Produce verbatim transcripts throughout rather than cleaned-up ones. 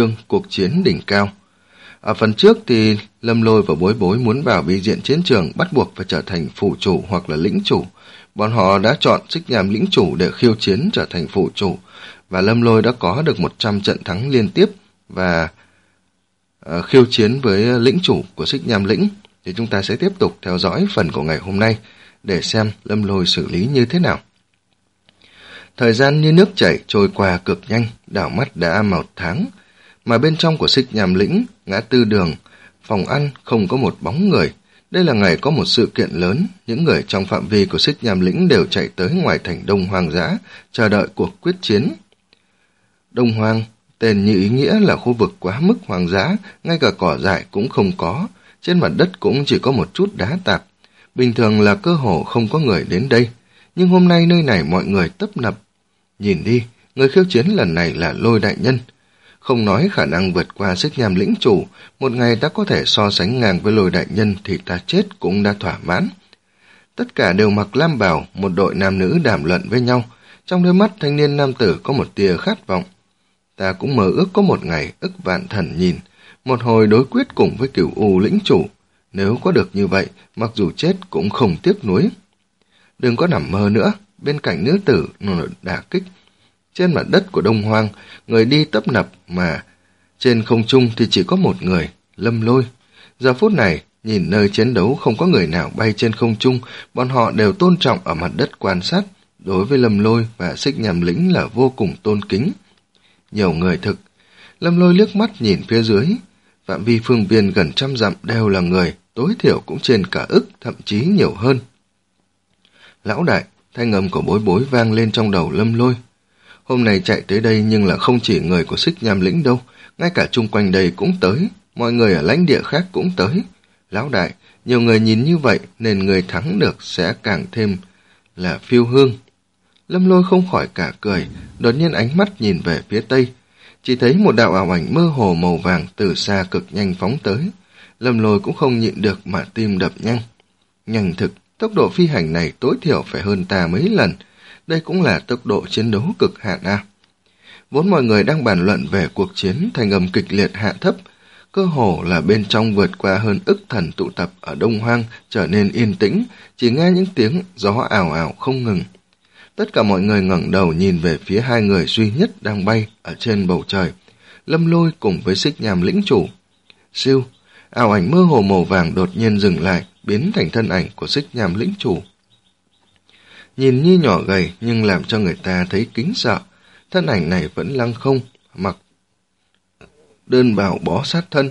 Cuộc chiến đỉnh cao. Ở phần trước thì Lâm Lôi và Bối Bối muốn vào bi diện chiến trường bắt buộc phải trở thành phủ chủ hoặc là lĩnh chủ. Bọn họ đã chọn Xích Nham lĩnh chủ để khiêu chiến trở thành phủ chủ, và Lâm Lôi đã có được một trăm trận thắng liên tiếp và uh, khiêu chiến với lĩnh chủ của Xích Nham lĩnh. Thì chúng ta sẽ tiếp tục theo dõi phần của ngày hôm nay để xem Lâm Lôi xử lý như thế nào. Thời gian như nước chảy trôi qua cực nhanh, đảo mắt đã một tháng, mà bên trong của Xích Nham lĩnh, ngã tư đường, phòng ăn không có một bóng người. Đây là ngày có một sự kiện lớn, những người trong phạm vi của Xích Nham lĩnh đều chạy tới ngoài thành Đông Hoang dã, chờ đợi cuộc quyết chiến. Đông Hoang, tên như ý nghĩa là khu vực quá mức hoang dã, ngay cả cỏ dại cũng không có, trên mặt đất cũng chỉ có một chút đá tạp. Bình thường là cơ hồ không có người đến đây, nhưng hôm nay nơi này mọi người tấp nập. Nhìn đi, người khiêu chiến lần này là Lôi đại nhân. Không nói khả năng vượt qua Xích Nham lĩnh chủ, một ngày ta có thể so sánh ngang với Lôi đại nhân thì ta chết cũng đã thỏa mãn. Tất cả đều mặc lam bào, một đội nam nữ đàm luận với nhau, trong đôi mắt thanh niên nam tử có một tia khát vọng. Ta cũng mơ ước có một ngày ức vạn thần nhìn, một hồi đối quyết cùng với Cửu U lĩnh chủ. Nếu có được như vậy, mặc dù chết cũng không tiếc nuối. Đừng có nằm mơ nữa, bên cạnh nữ tử nổi đả kích. Trên mặt đất của Đông Hoang, người đi tấp nập mà trên không trung thì chỉ có một người, Lâm Lôi. Giờ phút này, nhìn nơi chiến đấu không có người nào bay trên không trung, bọn họ đều tôn trọng ở mặt đất quan sát. Đối với Lâm Lôi và Xích Nham lĩnh là vô cùng tôn kính. Nhiều người thực. Lâm Lôi liếc mắt nhìn phía dưới, phạm vi phương viên gần trăm dặm đều là người, tối thiểu cũng trên cả ức, thậm chí nhiều hơn. Lão đại, thanh âm của Bối Bối vang lên trong đầu Lâm Lôi. Hôm nay chạy tới đây nhưng là không chỉ người của Xích Nham lĩnh đâu, ngay cả chung quanh đây cũng tới, mọi người ở lãnh địa khác cũng tới. Lão đại, nhiều người nhìn như vậy nên người thắng được sẽ càng thêm là phiêu hương. Lâm Lôi không khỏi cả cười, đột nhiên ánh mắt nhìn về phía tây, chỉ thấy một đạo ảo ảnh mơ hồ màu vàng từ xa cực nhanh phóng tới. Lâm Lôi cũng không nhịn được mà tim đập nhanh. Nhanh thực, tốc độ phi hành này tối thiểu phải hơn ta mấy lần. Đây cũng là tốc độ chiến đấu cực hạn à. Vốn mọi người đang bàn luận về cuộc chiến, thành âm kịch liệt hạ thấp, cơ hồ là bên trong vượt qua hơn ức thần tụ tập ở Đông Hoang trở nên yên tĩnh, chỉ nghe những tiếng gió ảo ảo không ngừng. Tất cả mọi người ngẩng đầu nhìn về phía hai người duy nhất đang bay ở trên bầu trời, Lâm Lôi cùng với Xích Nham lĩnh chủ. Siêu, ảo ảnh mơ hồ màu vàng đột nhiên dừng lại, biến thành thân ảnh của Xích Nham lĩnh chủ. Nhìn như nhỏ gầy nhưng làm cho người ta thấy kính sợ, thân ảnh này vẫn lăng không, mặc đơn bào bó sát thân.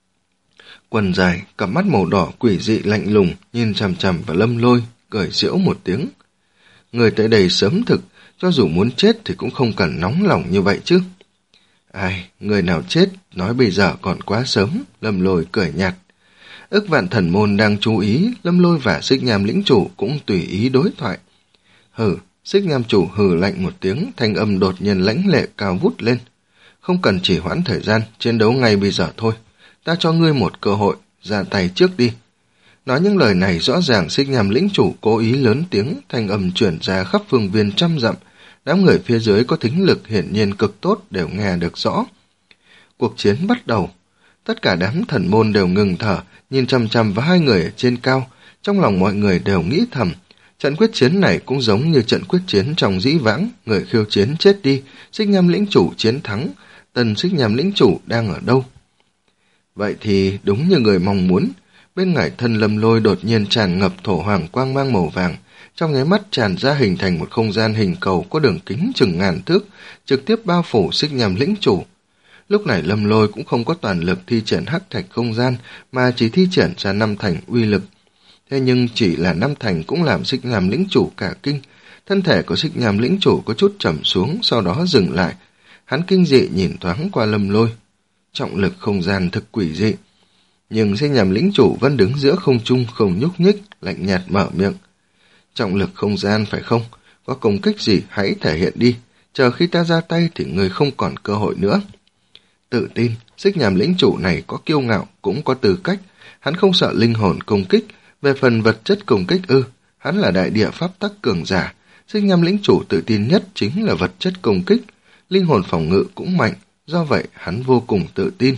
Quần dài, cặp mắt màu đỏ quỷ dị lạnh lùng, nhìn chằm chằm vào Lâm Lôi, cười giễu một tiếng. Người tới đây sớm thực, cho dù muốn chết thì cũng không cần nóng lòng như vậy chứ. Ai, người nào chết, nói bây giờ còn quá sớm, Lâm Lôi cười nhạt. Ức vạn thần môn đang chú ý, Lâm Lôi và Xích Nham lĩnh chủ cũng tùy ý đối thoại. Hừ, Xích Nham chủ hừ lạnh một tiếng, thanh âm đột nhiên lãnh lệ cao vút lên. Không cần chỉ hoãn thời gian, chiến đấu ngay bây giờ thôi. Ta cho ngươi một cơ hội, ra tay trước đi. Nói những lời này rõ ràng Xích Nham lĩnh chủ cố ý lớn tiếng, thanh âm chuyển ra khắp phương viên trăm dặm. Đám người phía dưới có thính lực hiển nhiên cực tốt đều nghe được rõ. Cuộc chiến bắt đầu. Tất cả đám thần môn đều ngừng thở, nhìn chằm chằm vào hai người ở trên cao. Trong lòng mọi người đều nghĩ thầm, trận quyết chiến này cũng giống như trận quyết chiến trong dĩ vãng, người khiêu chiến chết đi, Xích Nham lĩnh chủ chiến thắng, tần Xích Nham lĩnh chủ đang ở đâu? Vậy thì đúng như người mong muốn, bên ngoài thân Lâm Lôi đột nhiên tràn ngập thổ hoàng quang mang màu vàng, trong nháy mắt tràn ra hình thành một không gian hình cầu có đường kính chừng ngàn thước, trực tiếp bao phủ Xích Nham lĩnh chủ. Lúc này Lâm Lôi cũng không có toàn lực thi triển hắc thạch không gian, mà chỉ thi triển ra năm thành uy lực. Thế nhưng chỉ là năm thành cũng làm Xích Nham lĩnh chủ cả kinh. Thân thể của Xích Nham lĩnh chủ có chút trầm xuống, sau đó dừng lại. Hắn kinh dị nhìn thoáng qua Lâm Lôi. Trọng lực không gian thực quỷ dị. Nhưng Xích Nham lĩnh chủ vẫn đứng giữa không trung không nhúc nhích, lạnh nhạt mở miệng. Trọng lực không gian phải không? Có công kích gì hãy thể hiện đi. Chờ khi ta ra tay thì người không còn cơ hội nữa. Tự tin, Xích Nham lĩnh chủ này có kiêu ngạo, cũng có tư cách. Hắn không sợ linh hồn công kích. Về phần vật chất công kích ư, hắn là đại địa pháp tắc cường giả. Xích Nham lĩnh chủ tự tin nhất chính là vật chất công kích. Linh hồn phòng ngự cũng mạnh, do vậy hắn vô cùng tự tin.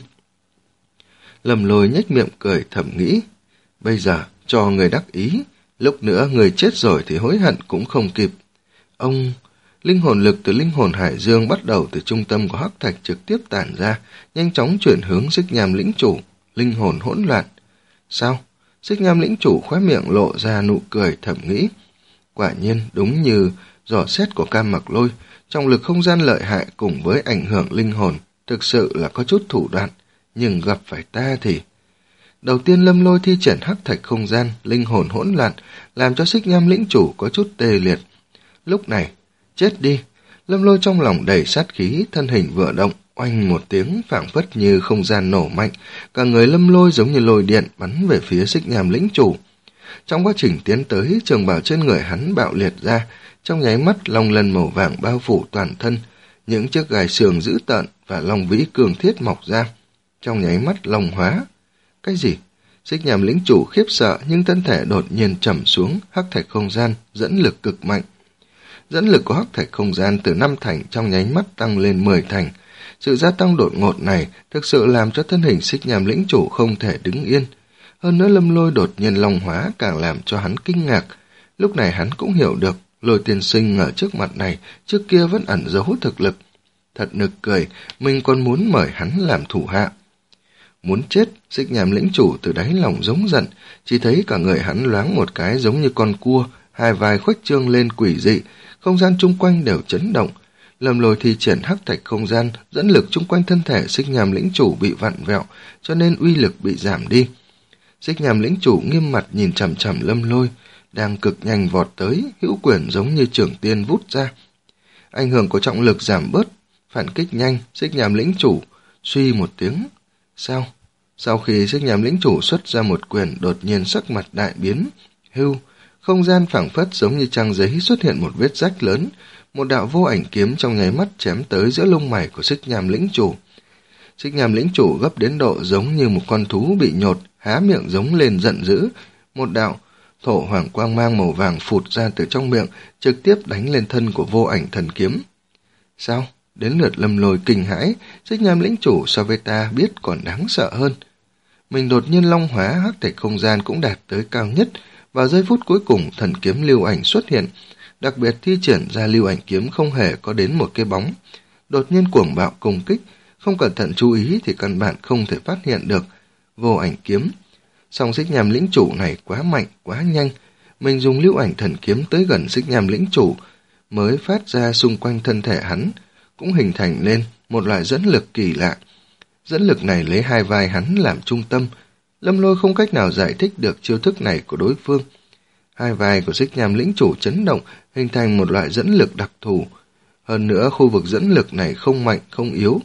Lâm Lôi nhếch miệng cười thầm nghĩ, bây giờ cho người đắc ý, lúc nữa người chết rồi thì hối hận cũng không kịp. Ông... Linh hồn lực từ linh hồn hải dương bắt đầu từ trung tâm của hắc thạch trực tiếp tản ra, nhanh chóng chuyển hướng xích nham lĩnh chủ, linh hồn hỗn loạn. Sao? Xích nham lĩnh chủ khóe miệng lộ ra nụ cười thầm nghĩ. Quả nhiên đúng như dò xét của Cam Mặc Lôi, trọng lực không gian lợi hại cùng với ảnh hưởng linh hồn, thực sự là có chút thủ đoạn, nhưng gặp phải ta thì... Đầu tiên Lâm Lôi thi triển hắc thạch không gian, linh hồn hỗn loạn, làm cho xích nham lĩnh chủ có chút tê liệt. Lúc này, chết đi! Lâm Lôi trong lòng đầy sát khí, thân hình vừa động, oanh một tiếng phảng phất như không gian nổ mạnh, cả người Lâm Lôi giống như lôi điện bắn về phía xích nham lĩnh chủ. Trong quá trình tiến tới, trường bào trên người hắn bạo liệt ra, trong nháy mắt long lân màu vàng bao phủ toàn thân, những chiếc gai xương dữ tợn và long vĩ cường thiết mọc ra, trong nháy mắt long hóa. Cái gì? Xích nham lĩnh chủ khiếp sợ nhưng thân thể đột nhiên trầm xuống, hắc thạch không gian dẫn lực cực mạnh. Dẫn lực của hắc thạch không gian từ năm thành trong nháy mắt tăng lên mười thành. Sự gia tăng đột ngột này thực sự làm cho thân hình xích nham lĩnh chủ không thể đứng yên. Hơn nữa Lâm Lôi đột nhiên long hóa càng làm cho hắn kinh ngạc. Lúc này hắn cũng hiểu được, Lôi tiên sinh ở trước mặt này trước kia vẫn ẩn giấu thực lực. Thật nực cười, mình còn muốn mời hắn làm thủ hạ. Muốn chết, xích nham lĩnh chủ từ đáy lòng giống giận, chỉ thấy cả người hắn loáng một cái giống như con cua, hai vai khuếch trương lên quỷ dị, không gian chung quanh đều chấn động. Lâm Lôi thi triển hắc thạch không gian, dẫn lực chung quanh thân thể xích nham lĩnh chủ bị vặn vẹo, cho nên uy lực bị giảm đi. Xích nham lĩnh chủ nghiêm mặt nhìn chằm chằm Lâm Lôi, đang cực nhanh vọt tới, hữu quyền giống như trưởng tiên vút ra. Ảnh hưởng của trọng lực giảm bớt, phản kích nhanh, xích nham lĩnh chủ suy một tiếng. Sao? Sau khi xích nham lĩnh chủ xuất ra một quyền, đột nhiên sắc mặt đại biến. Hưu, không gian phảng phất giống như trang giấy xuất hiện một vết rách lớn, một đạo vô ảnh kiếm trong nháy mắt chém tới giữa lông mày của xích nham lĩnh chủ. Xích nham lĩnh chủ gấp đến độ giống như một con thú bị nhột, há miệng giống lên giận dữ. Một đạo thổ hoàng quang mang màu vàng phụt ra từ trong miệng, trực tiếp đánh lên thân của vô ảnh thần kiếm. Sao? Đến lượt Lâm Lôi kinh hãi, xích nham lĩnh chủ so với ta biết còn đáng sợ hơn. Mình đột nhiên long hóa, hắc thạch không gian cũng đạt tới cao nhất. Vào giây phút cuối cùng, thần kiếm lưu ảnh xuất hiện, đặc biệt thi triển ra lưu ảnh kiếm không hề có đến một cái bóng. Đột nhiên cuồng bạo công kích, không cẩn thận chú ý thì căn bản không thể phát hiện được. Vô ảnh kiếm. Song xích nham lĩnh chủ này quá mạnh, quá nhanh. Mình dùng lưu ảnh thần kiếm tới gần xích nham lĩnh chủ, mới phát ra xung quanh thân thể hắn, cũng hình thành nên một loại dẫn lực kỳ lạ. Dẫn lực này lấy hai vai hắn làm trung tâm. Lâm Lôi không cách nào giải thích được chiêu thức này của đối phương. Hai vai của xích nham lĩnh chủ chấn động, hình thành một loại dẫn lực đặc thù. Hơn nữa khu vực dẫn lực này không mạnh, không yếu,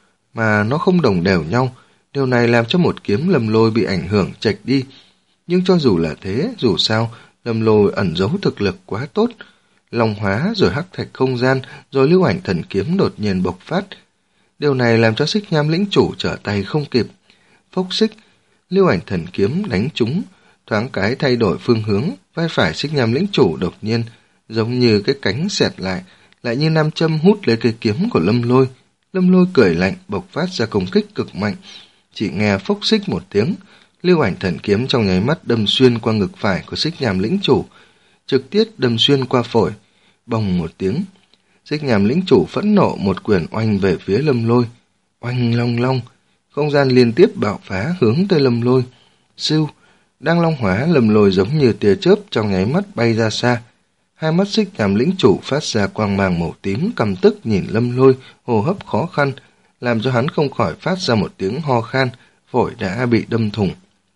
mà nó không đồng đều nhau. Điều này làm cho một kiếm Lâm Lôi bị ảnh hưởng chệch đi. Nhưng cho dù là thế, dù sao, Lâm Lôi ẩn giấu thực lực quá tốt. Long hóa rồi hắc thạch không gian, rồi lưu ảnh thần kiếm đột nhiên bộc phát. Điều này làm cho xích nham lĩnh chủ trở tay không kịp. Phốc xích, lưu ảnh thần kiếm đánh trúng, thoáng cái thay đổi phương hướng, vai phải xích nham lĩnh chủ đột nhiên, giống như cái cánh xẹt lại, lại như nam châm hút lấy cây kiếm của Lâm Lôi. Lâm Lôi cười lạnh, bộc phát ra công kích cực mạnh. Chỉ nghe phốc xích một tiếng, lưu ảnh thần kiếm trong nháy mắt đâm xuyên qua ngực phải của xích nham lĩnh chủ, trực tiếp đâm xuyên qua phổi. Bồng một tiếng, xích nham lĩnh chủ phẫn nộ một quyền oanh về phía Lâm Lôi. Oanh long long, không gian liên tiếp bạo phá hướng tới Lâm Lôi. Siêu, đang long hóa, Lâm Lôi giống như tia chớp trong nháy mắt bay ra xa. Hai mắt xích nham lĩnh chủ phát ra quang mang màu tím, căm tức nhìn Lâm Lôi, hô hấp khó khăn, làm cho hắn không khỏi phát ra một tiếng ho khan, phổi đã bị đâm thủng.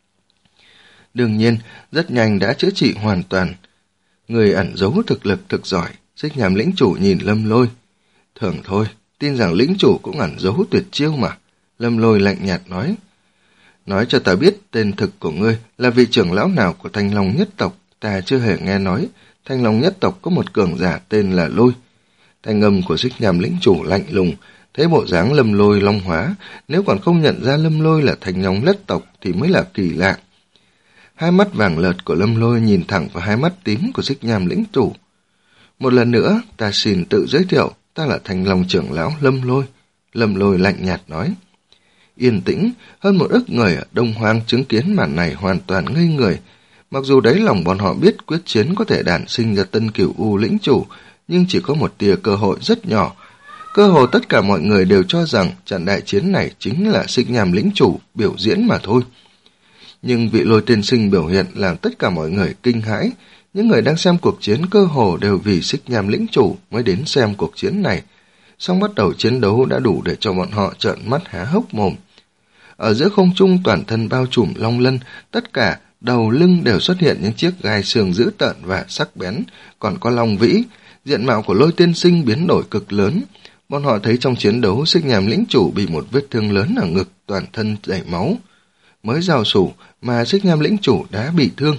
Đương nhiên, rất nhanh đã chữa trị hoàn toàn. Người ẩn giấu thực lực thực giỏi, xích nham lĩnh chủ nhìn Lâm Lôi. Thường thôi, tin rằng lĩnh chủ cũng ẩn giấu tuyệt chiêu mà. Lâm Lôi lạnh nhạt nói. Nói cho ta biết tên thực của ngươi là vị trưởng lão nào của Thanh Long nhất tộc, ta chưa hề nghe nói. Thanh Long nhất tộc có một cường giả tên là Lôi. Thanh âm của xích nham lĩnh chủ lạnh lùng, thấy bộ dáng Lâm Lôi long hóa, nếu còn không nhận ra Lâm Lôi là Thanh Long nhất tộc thì mới là kỳ lạ. Hai mắt vàng lợt của Lâm Lôi nhìn thẳng vào hai mắt tím của xích nham lĩnh chủ. Một lần nữa, ta xin tự giới thiệu, ta là Thanh Long trưởng lão Lâm Lôi. Lâm Lôi lạnh nhạt nói. Yên tĩnh, hơn một ức người ở Đông Hoang chứng kiến màn này hoàn toàn ngây người. Mặc dù đáy lòng bọn họ biết quyết chiến có thể đản sinh ra Tân Cửu U lĩnh chủ, nhưng chỉ có một tia cơ hội rất nhỏ. Cơ hồ tất cả mọi người đều cho rằng trận đại chiến này chính là Xích Nham lĩnh chủ biểu diễn mà thôi. Nhưng vị Lôi tiên sinh biểu hiện làm tất cả mọi người kinh hãi. Những người đang xem cuộc chiến cơ hồ đều vì Xích Nham lĩnh chủ mới đến xem cuộc chiến này. Song bắt đầu chiến đấu đã đủ để cho bọn họ trợn mắt há hốc mồm. Ở giữa không trung toàn thân bao trùm long lân, tất cả đầu lưng đều xuất hiện những chiếc gai xương dữ tợn và sắc bén, còn có long vĩ. Diện mạo của Lôi tiên sinh biến đổi cực lớn. Bọn họ thấy trong chiến đấu Xích Nham lĩnh chủ bị một vết thương lớn ở ngực, toàn thân chảy máu. Mới giao thủ mà Xích Nham lĩnh chủ đã bị thương.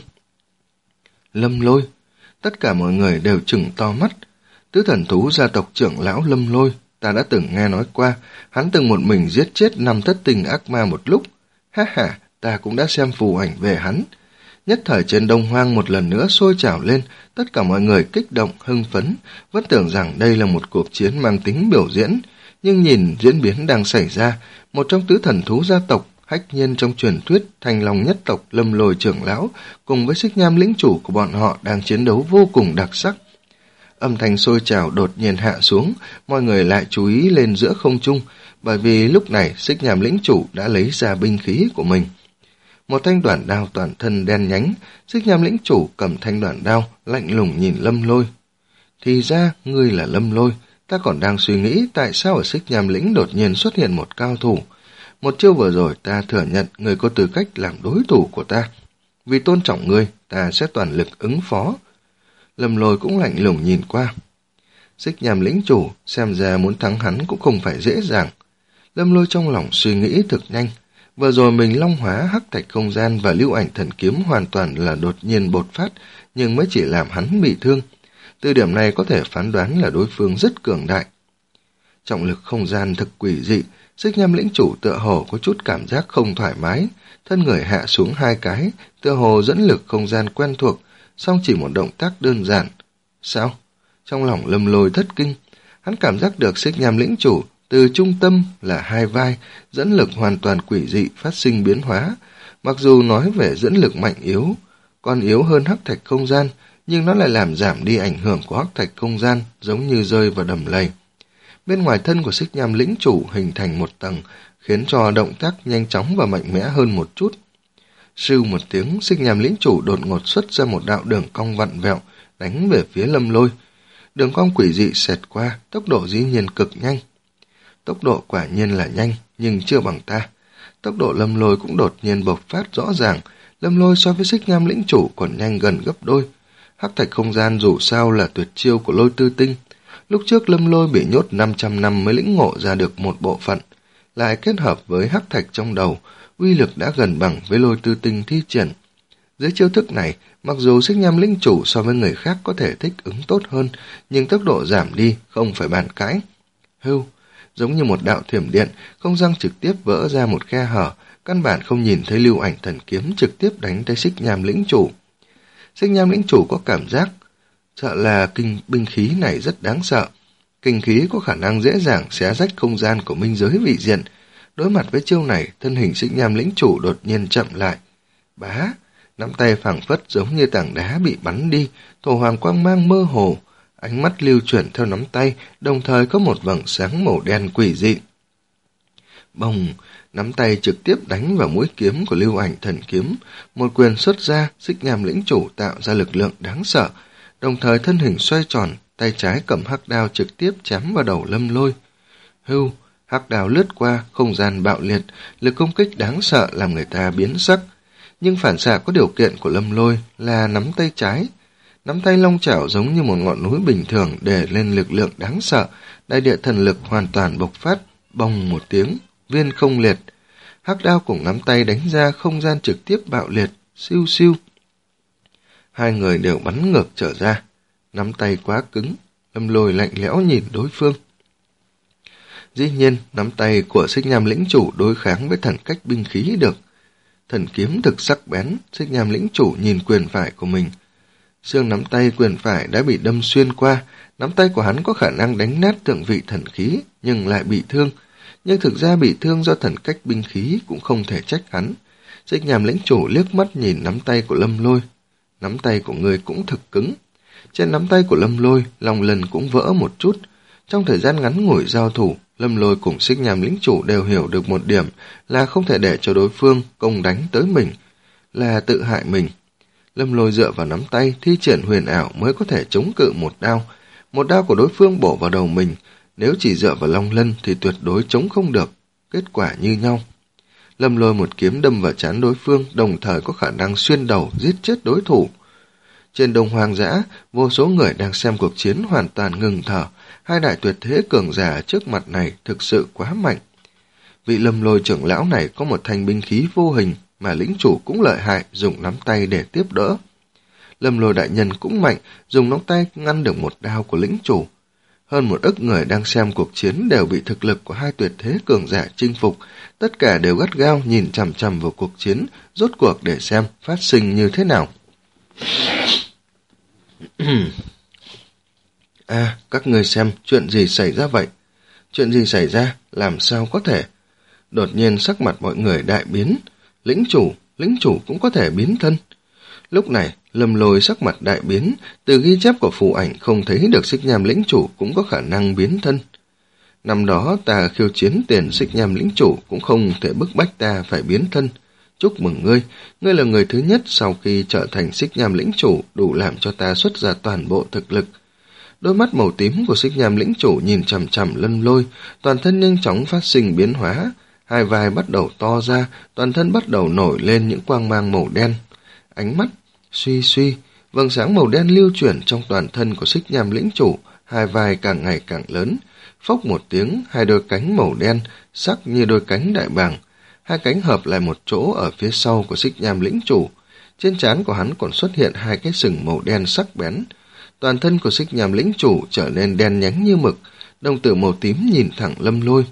Lâm Lôi, tất cả mọi người đều trừng to mắt. Tứ thần thú gia tộc trưởng lão Lâm Lôi, ta đã từng nghe nói qua, hắn từng một mình giết chết năm thất tình ác ma một lúc. Ha ha, ta cũng đã xem phù ảnh về hắn. Nhất thời trên Đông Hoang một lần nữa sôi trào lên, tất cả mọi người kích động, hưng phấn, vẫn tưởng rằng đây là một cuộc chiến mang tính biểu diễn. Nhưng nhìn diễn biến đang xảy ra, một trong tứ thần thú gia tộc, hách nhiên trong truyền thuyết Thanh Long nhất tộc Lâm Lôi trưởng lão, cùng với Xích Nham lĩnh chủ của bọn họ đang chiến đấu vô cùng đặc sắc. Âm thanh sôi trào đột nhiên hạ xuống, mọi người lại chú ý lên giữa không trung, bởi vì lúc này Xích Nham lĩnh chủ đã lấy ra binh khí của mình. Một thanh đoạn đao toàn thân đen nhánh, Xích Nham lĩnh chủ cầm thanh đoạn đao, lạnh lùng nhìn Lâm Lôi. Thì ra, ngươi là Lâm Lôi, ta còn đang suy nghĩ tại sao ở Xích Nham lĩnh đột nhiên xuất hiện một cao thủ. Một chiêu vừa rồi ta thừa nhận ngươi có tư cách làm đối thủ của ta. Vì tôn trọng ngươi, ta sẽ toàn lực ứng phó. Lâm Lôi cũng lạnh lùng nhìn qua. Xích Nham lĩnh chủ, xem ra muốn thắng hắn cũng không phải dễ dàng. Lâm Lôi trong lòng suy nghĩ thực nhanh. Vừa rồi mình long hóa hắc thạch không gian và lưu ảnh thần kiếm hoàn toàn là đột nhiên bột phát, nhưng mới chỉ làm hắn bị thương. Từ điểm này có thể phán đoán là đối phương rất cường đại. Trọng lực không gian thực quỷ dị, Xích Nham lĩnh chủ tựa hồ có chút cảm giác không thoải mái, thân người hạ xuống hai cái, tựa hồ dẫn lực không gian quen thuộc, song chỉ một động tác đơn giản. Sao? Trong lòng Lâm Lôi thất kinh, hắn cảm giác được Xích Nham lĩnh chủ từ trung tâm là hai vai, dẫn lực hoàn toàn quỷ dị phát sinh biến hóa. Mặc dù nói về dẫn lực mạnh yếu, còn yếu hơn hắc thạch không gian, nhưng nó lại làm giảm đi ảnh hưởng của hắc thạch không gian, giống như rơi vào đầm lầy. Bên ngoài thân của Xích Nham lĩnh chủ hình thành một tầng, khiến cho động tác nhanh chóng và mạnh mẽ hơn một chút. Sưu một tiếng, Xích Nham lĩnh chủ đột ngột xuất ra một đạo đường cong vặn vẹo, đánh về phía Lâm Lôi. Đường cong quỷ dị xẹt qua, tốc độ dĩ nhiên cực nhanh. Tốc độ quả nhiên là nhanh, nhưng chưa bằng ta. Tốc độ Lâm Lôi cũng đột nhiên bộc phát rõ ràng. Lâm Lôi so với Xích Nham lĩnh chủ còn nhanh gần gấp đôi. Hắc thạch không gian dù sao là tuyệt chiêu của Lôi Tư Tinh. Lúc trước Lâm Lôi bị nhốt năm trăm năm mới lĩnh ngộ ra được một bộ phận. Lại kết hợp với hắc thạch trong đầu, uy lực đã gần bằng với Lôi Tư Tinh thi triển. Dưới chiêu thức này, mặc dù Xích Nham lĩnh chủ so với người khác có thể thích ứng tốt hơn, nhưng tốc độ giảm đi, không phải bàn cãi. Hưu, giống như một đạo thiểm điện, không gian trực tiếp vỡ ra một khe hở, căn bản không nhìn thấy lưu ảnh thần kiếm trực tiếp đánh tới Xích Nham lĩnh chủ. Xích Nham lĩnh chủ có cảm giác sợ là kinh binh khí này rất đáng sợ. Kinh khí có khả năng dễ dàng xé rách không gian của minh giới vị diện. Đối mặt với chiêu này, thân hình Xích Nham lĩnh chủ đột nhiên chậm lại. Bá, nắm tay phảng phất giống như tảng đá bị bắn đi, thổ hoàng quang mang mơ hồ. Ánh mắt lưu chuyển theo nắm tay, đồng thời có một vầng sáng màu đen quỷ dị. Bồng, nắm tay trực tiếp đánh vào mũi kiếm của lưu ảnh thần kiếm. Một quyền xuất ra, Xích Nham lĩnh chủ tạo ra lực lượng đáng sợ. Đồng thời thân hình xoay tròn, tay trái cầm hắc đao trực tiếp chém vào đầu Lâm Lôi. Hưu, hắc đao lướt qua, không gian bạo liệt, lực công kích đáng sợ làm người ta biến sắc. Nhưng phản xạ có điều kiện của Lâm Lôi là nắm tay trái. Nắm tay long chảo giống như một ngọn núi bình thường để lên lực lượng đáng sợ, đại địa thần lực hoàn toàn bộc phát, bồng một tiếng, viên không liệt. Hắc đao cùng nắm tay đánh ra không gian trực tiếp bạo liệt, siêu siêu. Hai người đều bắn ngược trở ra, nắm tay quá cứng, Lâm Lôi lạnh lẽo nhìn đối phương. Dĩ nhiên, nắm tay của Xích Nham lĩnh chủ đối kháng với thần cách binh khí được. Thần kiếm thực sắc bén, Xích Nham lĩnh chủ nhìn quyền phải của mình. Xương nắm tay quyền phải đã bị đâm xuyên qua, nắm tay của hắn có khả năng đánh nát thượng vị thần khí, nhưng lại bị thương. nhưng thực ra bị thương do thần cách binh khí cũng không thể trách hắn. Xích nham lĩnh chủ liếc mắt nhìn nắm tay của Lâm Lôi. Nắm tay của người cũng thực cứng. Trên nắm tay của Lâm Lôi, lòng lần cũng vỡ một chút. Trong thời gian ngắn ngủi giao thủ, Lâm Lôi cùng xích nham lĩnh chủ đều hiểu được một điểm là không thể để cho đối phương công đánh tới mình, là tự hại mình. Lâm Lôi dựa vào nắm tay, thi triển huyền ảo mới có thể chống cự một đao. Một đao của đối phương bổ vào đầu mình, nếu chỉ dựa vào long lân thì tuyệt đối chống không được, kết quả như nhau. Lâm Lôi một kiếm đâm vào trán đối phương, đồng thời có khả năng xuyên đầu giết chết đối thủ. Trên đồng hoang dã, vô số người đang xem cuộc chiến hoàn toàn ngừng thở. Hai đại tuyệt thế cường giả trước mặt này thực sự quá mạnh. Vị Lâm Lôi trưởng lão này có một thanh binh khí vô hình mà lĩnh chủ cũng lợi hại, dùng nắm tay để tiếp đỡ. Lâm Lôi đại nhân cũng mạnh, dùng nắm tay ngăn được một đao của lĩnh chủ. Hơn một ức người đang xem cuộc chiến đều bị thực lực của hai tuyệt thế cường giả chinh phục, tất cả đều gắt gao nhìn chằm chằm vào cuộc chiến, rốt cuộc để xem phát sinh như thế nào. À, các ngươi xem, chuyện gì xảy ra vậy? Chuyện gì xảy ra? Làm sao có thể? Đột nhiên sắc mặt mọi người đại biến. Lĩnh chủ, lĩnh chủ cũng có thể biến thân. Lúc này, Lâm Lôi sắc mặt đại biến, từ ghi chép của phù ảnh không thấy được xích nham lĩnh chủ cũng có khả năng biến thân. Năm đó ta khiêu chiến tiền xích nham lĩnh chủ cũng không thể bức bách ta phải biến thân. Chúc mừng ngươi, ngươi là người thứ nhất sau khi trở thành xích nham lĩnh chủ đủ làm cho ta xuất ra toàn bộ thực lực. Đôi mắt màu tím của xích nham lĩnh chủ nhìn chằm chằm Lâm Lôi, toàn thân nhanh chóng phát sinh biến hóa, hai vai bắt đầu to ra, toàn thân bắt đầu nổi lên những quang mang màu đen. Ánh mắt suy suy, vầng sáng màu đen lưu chuyển trong toàn thân của xích nham lĩnh chủ, hai vai càng ngày càng lớn. Phốc một tiếng, hai đôi cánh màu đen, sắc như đôi cánh đại bàng. Hai cánh hợp lại một chỗ ở phía sau của xích nham lĩnh chủ. Trên trán của hắn còn xuất hiện hai cái sừng màu đen sắc bén. Toàn thân của xích nham lĩnh chủ trở nên đen nhánh như mực, đồng tử màu tím nhìn thẳng Lâm Lôi.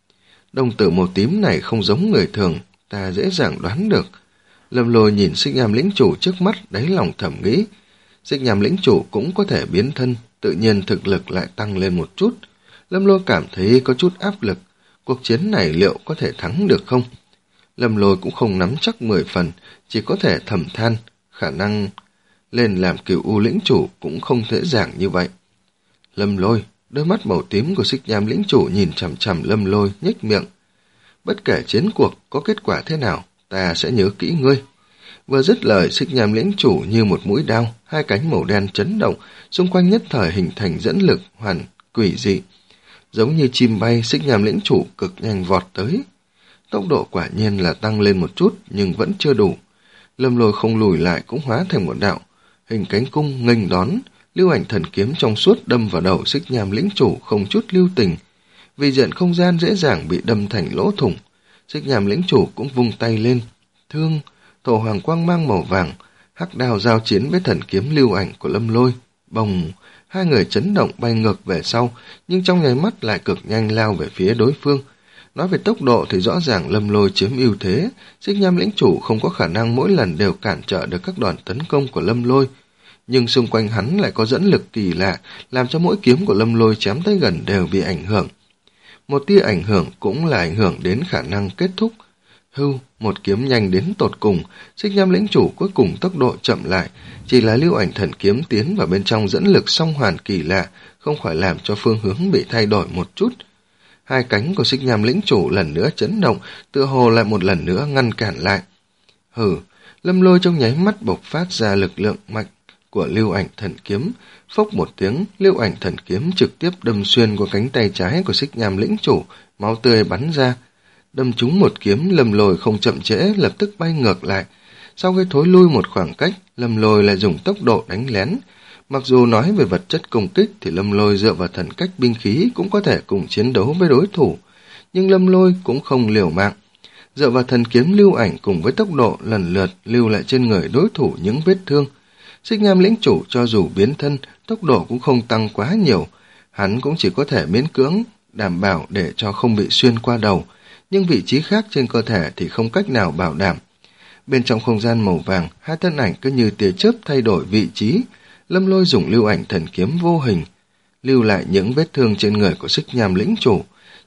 Đồng tử màu tím này không giống người thường, ta dễ dàng đoán được. Lâm Lôi nhìn xích nham lĩnh chủ trước mắt, đáy lòng thầm nghĩ. Xích nham lĩnh chủ cũng có thể biến thân, tự nhiên thực lực lại tăng lên một chút. Lâm Lôi cảm thấy có chút áp lực, cuộc chiến này liệu có thể thắng được không? Lâm Lôi cũng không nắm chắc mười phần, chỉ có thể thầm than, khả năng lên làm cửu u lĩnh chủ cũng không dễ dàng như vậy. Lâm Lôi, đôi mắt màu tím của xích nham lĩnh chủ nhìn chằm chằm Lâm Lôi, nhếch miệng. Bất kể chiến cuộc có kết quả thế nào, ta sẽ nhớ kỹ ngươi. Vừa dứt lời, xích nham lĩnh chủ như một mũi đao, hai cánh màu đen chấn động, xung quanh nhất thời hình thành dẫn lực hoàn quỷ dị. Giống như chim bay, xích nham lĩnh chủ cực nhanh vọt tới. Tốc độ quả nhiên là tăng lên một chút, nhưng vẫn chưa đủ. Lâm Lôi không lùi lại cũng hóa thành một đạo hình cánh cung nghênh đón, lưu ảnh thần kiếm trong suốt đâm vào đầu xích nham lĩnh chủ không chút lưu tình. Vì diện không gian dễ dàng bị đâm thành lỗ thủng, xích nham lĩnh chủ cũng vung tay lên. Thương, thổ hoàng quang mang màu vàng, hắc đao giao chiến với thần kiếm lưu ảnh của Lâm Lôi. Bồng, hai người chấn động bay ngược về sau, nhưng trong nháy mắt lại cực nhanh lao về phía đối phương. Nói về tốc độ thì rõ ràng Lâm Lôi chiếm ưu thế, xích nham lĩnh chủ không có khả năng mỗi lần đều cản trở được các đòn tấn công của Lâm Lôi. Nhưng xung quanh hắn lại có dẫn lực kỳ lạ, làm cho mỗi kiếm của Lâm Lôi chém tới gần đều bị ảnh hưởng. Một tia ảnh hưởng cũng là ảnh hưởng đến khả năng kết thúc. Hưu, một kiếm nhanh đến tột cùng, xích nham lĩnh chủ cuối cùng tốc độ chậm lại, chỉ là lưu ảnh thần kiếm tiến vào bên trong dẫn lực song hoàn kỳ lạ, không phải làm cho phương hướng bị thay đổi một chút. Hai cánh của xích nham lĩnh chủ lần nữa chấn động, tựa hồ lại một lần nữa ngăn cản lại. Hừ, Lâm Lôi trong nháy mắt bộc phát ra lực lượng mạnh của lưu ảnh thần kiếm. Phốc một tiếng, lưu ảnh thần kiếm trực tiếp đâm xuyên qua cánh tay trái của xích nham lĩnh chủ, máu tươi bắn ra. Đâm trúng một kiếm, Lâm Lôi không chậm trễ, lập tức bay ngược lại. Sau khi thối lui một khoảng cách, Lâm Lôi lại dùng tốc độ đánh lén. Mặc dù nói về vật chất công kích thì Lâm Lôi dựa vào thần cách binh khí cũng có thể cùng chiến đấu với đối thủ, nhưng Lâm Lôi cũng không liều mạng. Dựa vào thần kiếm lưu ảnh cùng với tốc độ lần lượt lưu lại trên người đối thủ những vết thương. Xích nham lĩnh chủ cho dù biến thân, tốc độ cũng không tăng quá nhiều, hắn cũng chỉ có thể miễn cưỡng đảm bảo để cho không bị xuyên qua đầu, nhưng vị trí khác trên cơ thể thì không cách nào bảo đảm. Bên trong không gian màu vàng, hai thân ảnh cứ như tia chớp thay đổi vị trí. Lâm Lôi dùng lưu ảnh thần kiếm vô hình lưu lại những vết thương trên người của xích nham lĩnh chủ.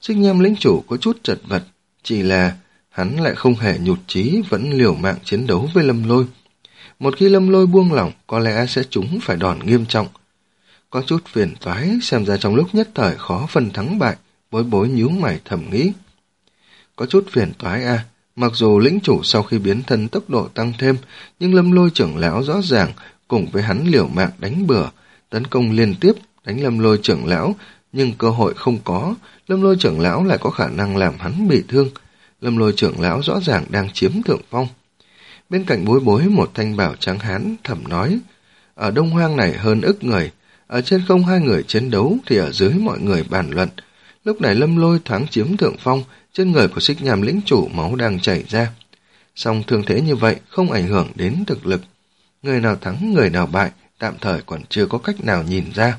Xích Nham lĩnh chủ có chút chật vật, chỉ là hắn lại không hề nhụt chí, vẫn liều mạng chiến đấu với Lâm Lôi. Một khi Lâm Lôi buông lỏng, có lẽ sẽ trúng phải đòn nghiêm trọng. Có chút phiền toái, xem ra trong lúc nhất thời khó phân thắng bại, Bối Bối nhíu mày thầm nghĩ. Có chút phiền toái à, mặc dù lĩnh chủ sau khi biến thân tốc độ tăng thêm, nhưng Lâm Lôi trưởng lão rõ ràng cùng với hắn liều mạng đánh bừa, tấn công liên tiếp, đánh Lâm Lôi trưởng lão, nhưng cơ hội không có, Lâm Lôi trưởng lão lại có khả năng làm hắn bị thương. Lâm Lôi trưởng lão rõ ràng đang chiếm thượng phong. Bên cạnh Bối Bối một thanh bảo trắng hán thầm nói, ở Đông Hoang này hơn ức người, ở trên không hai người chiến đấu thì ở dưới mọi người bàn luận. Lúc này Lâm Lôi thoáng chiếm thượng phong, trên người của Xích Nham lĩnh chủ máu đang chảy ra. Song thương thế như vậy không ảnh hưởng đến thực lực. Người nào thắng người nào bại, tạm thời còn chưa có cách nào nhìn ra.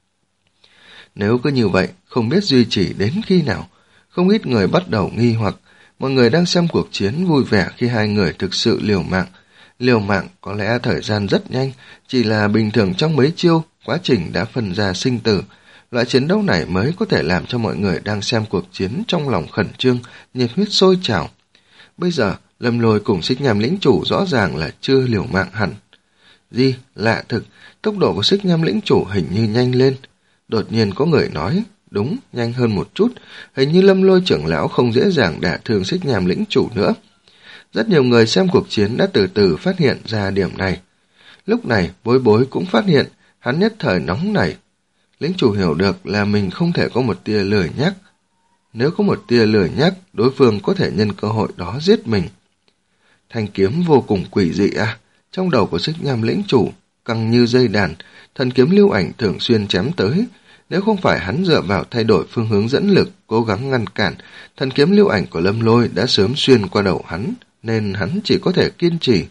Nếu cứ như vậy, không biết duy trì đến khi nào. Không ít người bắt đầu nghi hoặc, mọi người đang xem cuộc chiến vui vẻ khi hai người thực sự liều mạng. Liều mạng có lẽ thời gian rất nhanh, chỉ là bình thường trong mấy chiêu, quá trình đã phân ra sinh tử. Loại chiến đấu này mới có thể làm cho mọi người đang xem cuộc chiến trong lòng khẩn trương, nhiệt huyết sôi trào. Bây giờ, Lâm Lôi cùng Xích Nham lĩnh chủ rõ ràng là chưa liều mạng hẳn. Gì, lạ thực, tốc độ của Xích Nham lĩnh chủ hình như nhanh lên. Đột nhiên có người nói, đúng, nhanh hơn một chút, hình như Lâm Lôi trưởng lão không dễ dàng đả thương Xích Nham lĩnh chủ nữa. Rất nhiều người xem cuộc chiến đã từ từ phát hiện ra điểm này. Lúc này, Bối Bối cũng phát hiện, hắn nhất thời nóng nảy. Lĩnh chủ hiểu được là mình không thể có một tia lười nhắc. Nếu có một tia lười nhắc, đối phương có thể nhân cơ hội đó giết mình. Thanh kiếm vô cùng quỷ dị à, trong đầu của Xích Nham lĩnh chủ, căng như dây đàn, thần kiếm lưu ảnh thường xuyên chém tới. Nếu không phải hắn dựa vào thay đổi phương hướng dẫn lực, cố gắng ngăn cản, thần kiếm lưu ảnh của Lâm Lôi đã sớm xuyên qua đầu hắn, nên hắn chỉ có thể kiên trì.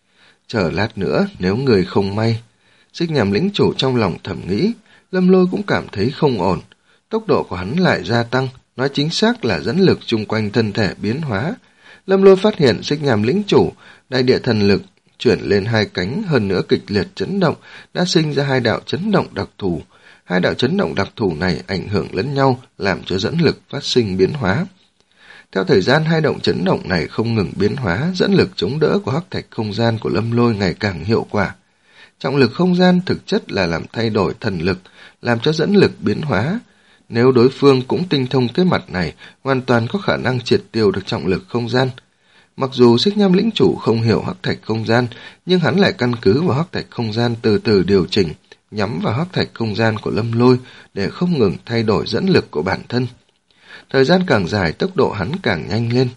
Chờ lát nữa, nếu người không may. Xích Nham lĩnh chủ trong lòng thầm nghĩ, Lâm Lôi cũng cảm thấy không ổn. Tốc độ của hắn lại gia tăng, nói chính xác là dẫn lực chung quanh thân thể biến hóa. Lâm Lôi phát hiện Xích Nham lĩnh chủ, đại địa thần lực, chuyển lên hai cánh, hơn nữa kịch liệt chấn động, đã sinh ra hai đạo chấn động đặc thù. Hai đạo chấn động đặc thù này ảnh hưởng lẫn nhau, làm cho dẫn lực phát sinh biến hóa. Theo thời gian, hai động chấn động này không ngừng biến hóa, dẫn lực chống đỡ của hắc thạch không gian của Lâm Lôi ngày càng hiệu quả. Trọng lực không gian thực chất là làm thay đổi thần lực, làm cho dẫn lực biến hóa. Nếu đối phương cũng tinh thông cái mặt này, hoàn toàn có khả năng triệt tiêu được trọng lực không gian. Mặc dù Xích Nham lĩnh chủ không hiểu hắc thạch không gian, nhưng hắn lại căn cứ vào hắc thạch không gian từ từ điều chỉnh, nhắm vào hắc thạch không gian của Lâm Lôi để không ngừng thay đổi dẫn lực của bản thân. Thời gian càng dài, tốc độ hắn càng nhanh lên.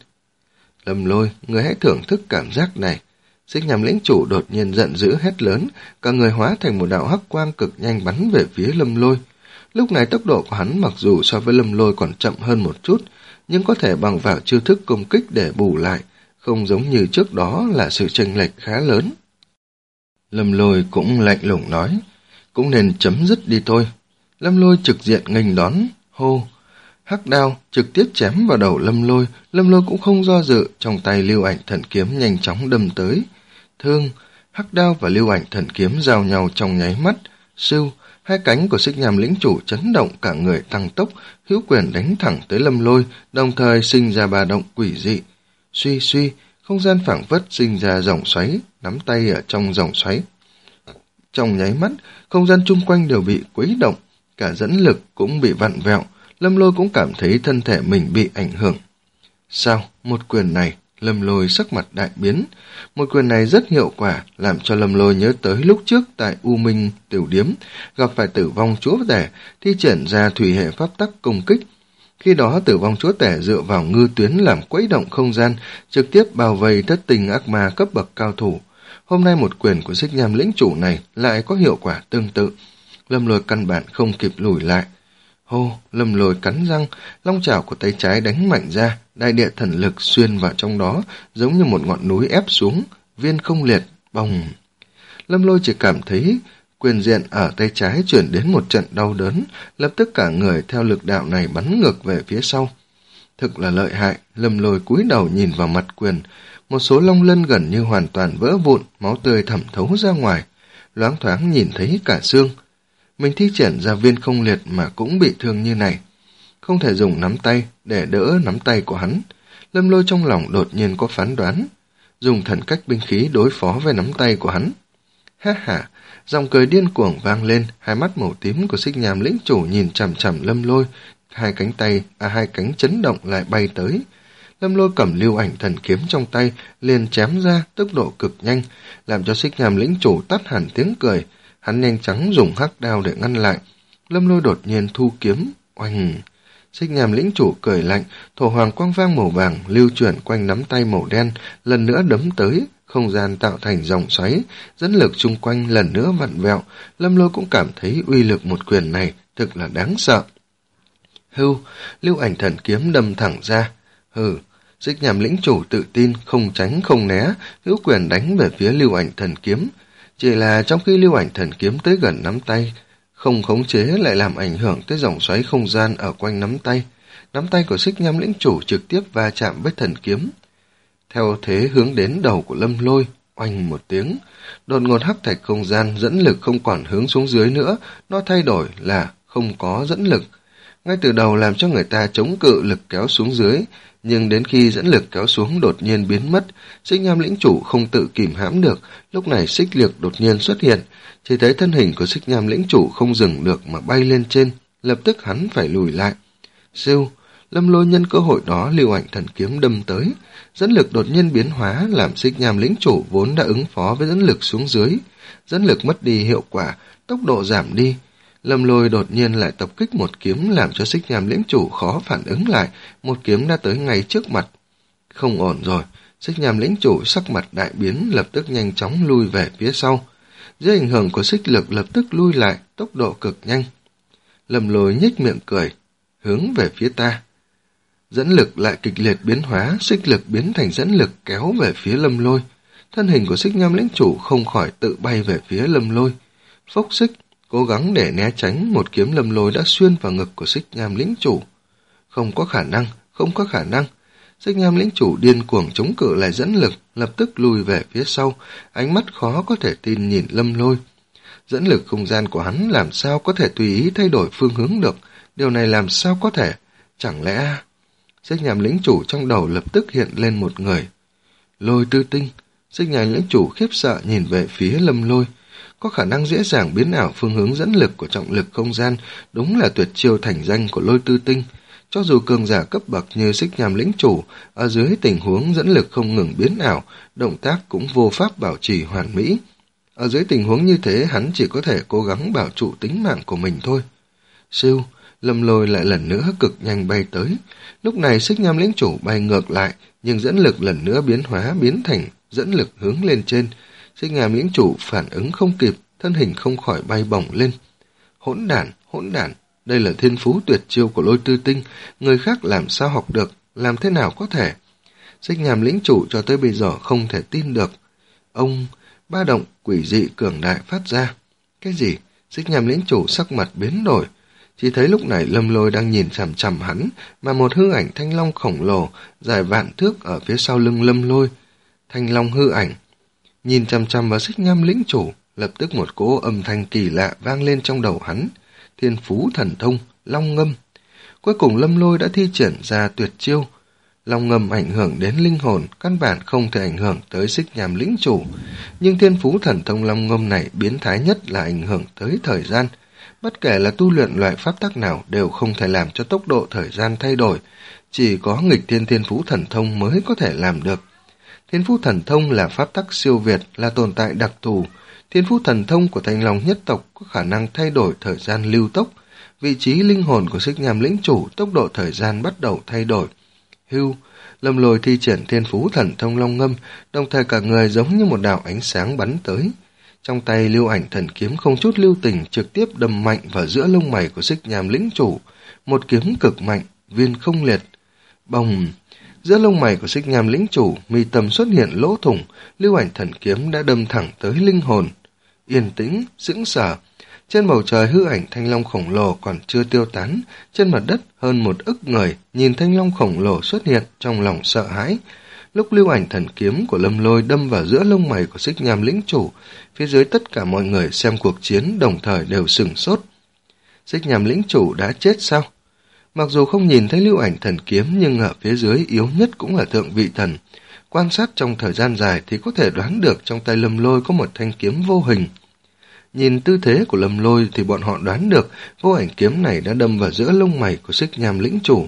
Lâm Lôi, người hãy thưởng thức cảm giác này. Xích Nham lĩnh chủ đột nhiên giận dữ hét lớn, cả người hóa thành một đạo hắc quang cực nhanh bắn về phía Lâm Lôi. Lúc này tốc độ của hắn mặc dù so với Lâm Lôi còn chậm hơn một chút, nhưng có thể bằng vào chiêu thức công kích để bù lại, không giống như trước đó là sự chênh lệch khá lớn. Lâm Lôi cũng lạnh lùng nói, cũng nên chấm dứt đi thôi. Lâm Lôi trực diện nghênh đón, hô, hắc đao trực tiếp chém vào đầu Lâm Lôi. Lâm Lôi cũng không do dự, trong tay lưu ảnh thần kiếm nhanh chóng đâm tới. Thương, hắc đao và lưu ảnh thần kiếm giao nhau trong nháy mắt. Sưu, hai cánh của Xích Nham lĩnh chủ chấn động, cả người tăng tốc, hữu quyền đánh thẳng tới Lâm Lôi, đồng thời sinh ra ba động quỷ dị. Suy suy, không gian phảng phất sinh ra dòng xoáy, nắm tay ở trong dòng xoáy. Trong nháy mắt, không gian chung quanh đều bị quấy động, cả dẫn lực cũng bị vặn vẹo. Lâm Lôi cũng cảm thấy thân thể mình bị ảnh hưởng. Sao? Một quyền này, Lâm Lôi sắc mặt đại biến. Một quyền này rất hiệu quả, làm cho Lâm Lôi nhớ tới lúc trước tại U Minh Tiểu Điếm, gặp phải Tử Vong Chúa Tể, thi triển ra thủy hệ pháp tắc công kích. Khi đó Tử Vong Chúa Tể dựa vào ngư tuyến làm quấy động không gian, trực tiếp bao vây thất tình ác ma cấp bậc cao thủ. Hôm nay một quyền của Xích Nham lĩnh chủ này lại có hiệu quả tương tự. Lâm Lôi căn bản không kịp lùi lại. Hô, Lâm Lôi cắn răng, long chảo của tay trái đánh mạnh ra, đại địa thần lực xuyên vào trong đó, giống như một ngọn núi ép xuống, viên không liệt, bồng. Lâm Lôi chỉ cảm thấy quyền diện ở tay trái chuyển đến một trận đau đớn, lập tức cả người theo lực đạo này bắn ngược về phía sau. Thực là lợi hại, Lâm Lôi cúi đầu nhìn vào mặt quyền, một số long lân gần như hoàn toàn vỡ vụn, máu tươi thẩm thấu ra ngoài, loáng thoáng nhìn thấy cả xương. Mình thi triển ra viên không liệt mà cũng bị thương như này. không thể dùng nắm tay để đỡ nắm tay của hắn. Lâm Lôi trong lòng đột nhiên có phán đoán, dùng thần cách binh khí đối phó với nắm tay của hắn. Ha ha, giọng cười điên cuồng vang lên, hai mắt màu tím của Xích Nham lĩnh chủ nhìn chằm chằm Lâm Lôi, hai cánh tay, à hai cánh chấn động lại bay tới. Lâm Lôi cầm lưu ảnh thần kiếm trong tay, liền chém ra, tốc độ cực nhanh, làm cho Xích Nham lĩnh chủ tắt hẳn tiếng cười. Hắn nhanh chóng dùng hắc đao để ngăn lại. Lâm Lôi đột nhiên thu kiếm, oanh. Xích Nham lĩnh chủ cười lạnh, thổ hoàng quang vang màu vàng lưu chuyển quanh nắm tay màu đen, lần nữa đấm tới, không gian tạo thành dòng xoáy, dẫn lực chung quanh lần nữa vặn vẹo. Lâm Lôi cũng cảm thấy uy lực một quyền này thực là đáng sợ. Hưu, lưu ảnh thần kiếm đâm thẳng ra. Hừ, Xích Nham lĩnh chủ tự tin, không tránh không né, hữu quyền đánh về phía lưu ảnh thần kiếm. Chỉ là trong khi lưu ảnh thần kiếm tới gần nắm tay, không khống chế lại làm ảnh hưởng tới dòng xoáy không gian ở quanh nắm tay. Nắm tay của Xích Nham lĩnh chủ trực tiếp va chạm với thần kiếm. Theo thế hướng đến đầu của Lâm Lôi, oanh một tiếng, đột ngột hắc thạch không gian dẫn lực không còn hướng xuống dưới nữa, nó thay đổi là không có dẫn lực. Ngay từ đầu làm cho người ta chống cự lực kéo xuống dưới, nhưng đến khi dẫn lực kéo xuống đột nhiên biến mất, Xích Nham lĩnh chủ không tự kìm hãm được, lúc này xích liệt đột nhiên xuất hiện, chỉ thấy thân hình của Xích Nham lĩnh chủ không dừng được mà bay lên trên, lập tức hắn phải lùi lại. Siêu, Lâm Lôi nhân cơ hội đó lưu ảnh thần kiếm đâm tới, dẫn lực đột nhiên biến hóa làm Xích Nham lĩnh chủ vốn đã ứng phó với dẫn lực xuống dưới, dẫn lực mất đi hiệu quả, tốc độ giảm đi. Lâm Lôi đột nhiên lại tập kích một kiếm làm cho Xích Nham lĩnh chủ khó phản ứng lại, một kiếm đã tới ngay trước mặt. Không ổn rồi, Xích Nham lĩnh chủ sắc mặt đại biến, lập tức nhanh chóng lui về phía sau. Dưới ảnh hưởng của xích lực lập tức lui lại, tốc độ cực nhanh. Lâm Lôi nhếch miệng cười, hướng về phía ta. Dẫn lực lại kịch liệt biến hóa, xích lực biến thành dẫn lực kéo về phía Lâm Lôi. Thân hình của Xích Nham lĩnh chủ không khỏi tự bay về phía Lâm Lôi. Phốc xích, cố gắng để né tránh, một kiếm Lâm Lôi đã xuyên vào ngực của Xích Nham lĩnh chủ. Không có khả năng, không có khả năng. Xích Nham lĩnh chủ điên cuồng chống cự lại dẫn lực, lập tức lùi về phía sau, ánh mắt khó có thể tin nhìn Lâm Lôi. Dẫn lực không gian của hắn làm sao có thể tùy ý thay đổi phương hướng được, điều này làm sao có thể, chẳng lẽ... Xích Nham lĩnh chủ trong đầu lập tức hiện lên một người. Lôi Tư Tinh. Xích Nham lĩnh chủ khiếp sợ nhìn về phía Lâm Lôi. Có khả năng dễ dàng biến ảo phương hướng dẫn lực của trọng lực không gian, đúng là tuyệt chiêu thành danh của Lôi Tư Tinh. Cho dù cường giả cấp bậc như Xích Nham lĩnh chủ, ở dưới tình huống dẫn lực không ngừng biến ảo, động tác cũng vô pháp bảo trì hoàn mỹ. Ở dưới tình huống như thế, hắn chỉ có thể cố gắng bảo trụ tính mạng của mình thôi. Siêu, Lâm Lôi lại lần nữa cực nhanh bay tới. Lúc này Xích Nham lĩnh chủ bay ngược lại, nhưng dẫn lực lần nữa biến hóa biến thành dẫn lực hướng lên trên. Xích Nham lĩnh chủ phản ứng không kịp, thân hình không khỏi bay bổng lên. Hỗn đản, hỗn đản, đây là thiên phú tuyệt chiêu của Lôi Tư Tinh, người khác làm sao học được, làm thế nào có thể. Xích Nham lĩnh chủ cho tới bây giờ không thể tin được. Ông, ba động quỷ dị cường đại phát ra. Cái gì? Xích Nham lĩnh chủ sắc mặt biến đổi. Chỉ thấy lúc này Lâm Lôi đang nhìn chằm chằm hắn, mà một hư ảnh thanh long khổng lồ, dài vạn thước ở phía sau lưng Lâm Lôi. Thanh long hư ảnh. Nhìn chằm chằm vào Xích Nham lĩnh chủ, lập tức một cỗ âm thanh kỳ lạ vang lên trong đầu hắn. Thiên phú thần thông, long ngâm. Cuối cùng Lâm Lôi đã thi triển ra tuyệt chiêu. Long ngâm ảnh hưởng đến linh hồn, căn bản không thể ảnh hưởng tới Xích Nham lĩnh chủ. Nhưng thiên phú thần thông long ngâm này biến thái nhất là ảnh hưởng tới thời gian. Bất kể là tu luyện loại pháp tắc nào đều không thể làm cho tốc độ thời gian thay đổi. Chỉ có nghịch thiên thiên phú thần thông mới có thể làm được. Thiên phú thần thông là pháp tắc siêu việt, là tồn tại đặc thù. Thiên phú thần thông của Thanh Long nhất tộc có khả năng thay đổi thời gian lưu tốc. Vị trí linh hồn của Xích Nham lĩnh chủ, tốc độ thời gian bắt đầu thay đổi. Hưu, Lâm Lôi thi triển thiên phú thần thông long ngâm, đồng thời cả người giống như một đạo ánh sáng bắn tới. Trong tay lưu ảnh thần kiếm không chút lưu tình trực tiếp đâm mạnh vào giữa lông mày của Xích Nham lĩnh chủ. Một kiếm cực mạnh, viên không liệt. Bồng! Giữa lông mày của Xích Nham lĩnh chủ, mi tâm xuất hiện lỗ thủng, lưu ảnh thần kiếm đã đâm thẳng tới linh hồn. Yên tĩnh, sững sờ. Trên bầu trời hư ảnh thanh long khổng lồ còn chưa tiêu tán, trên mặt đất hơn một ức người nhìn thanh long khổng lồ xuất hiện trong lòng sợ hãi. Lúc lưu ảnh thần kiếm của Lâm Lôi đâm vào giữa lông mày của Xích Nham lĩnh chủ, phía dưới tất cả mọi người xem cuộc chiến đồng thời đều sửng sốt. Xích Nham lĩnh chủ đã chết sao? Mặc dù không nhìn thấy lưu ảnh thần kiếm nhưng ở phía dưới yếu nhất cũng là thượng vị thần. Quan sát trong thời gian dài thì có thể đoán được trong tay Lâm Lôi có một thanh kiếm vô hình. Nhìn tư thế của Lâm Lôi thì bọn họ đoán được vô ảnh kiếm này đã đâm vào giữa lông mày của Xích Nham lĩnh chủ.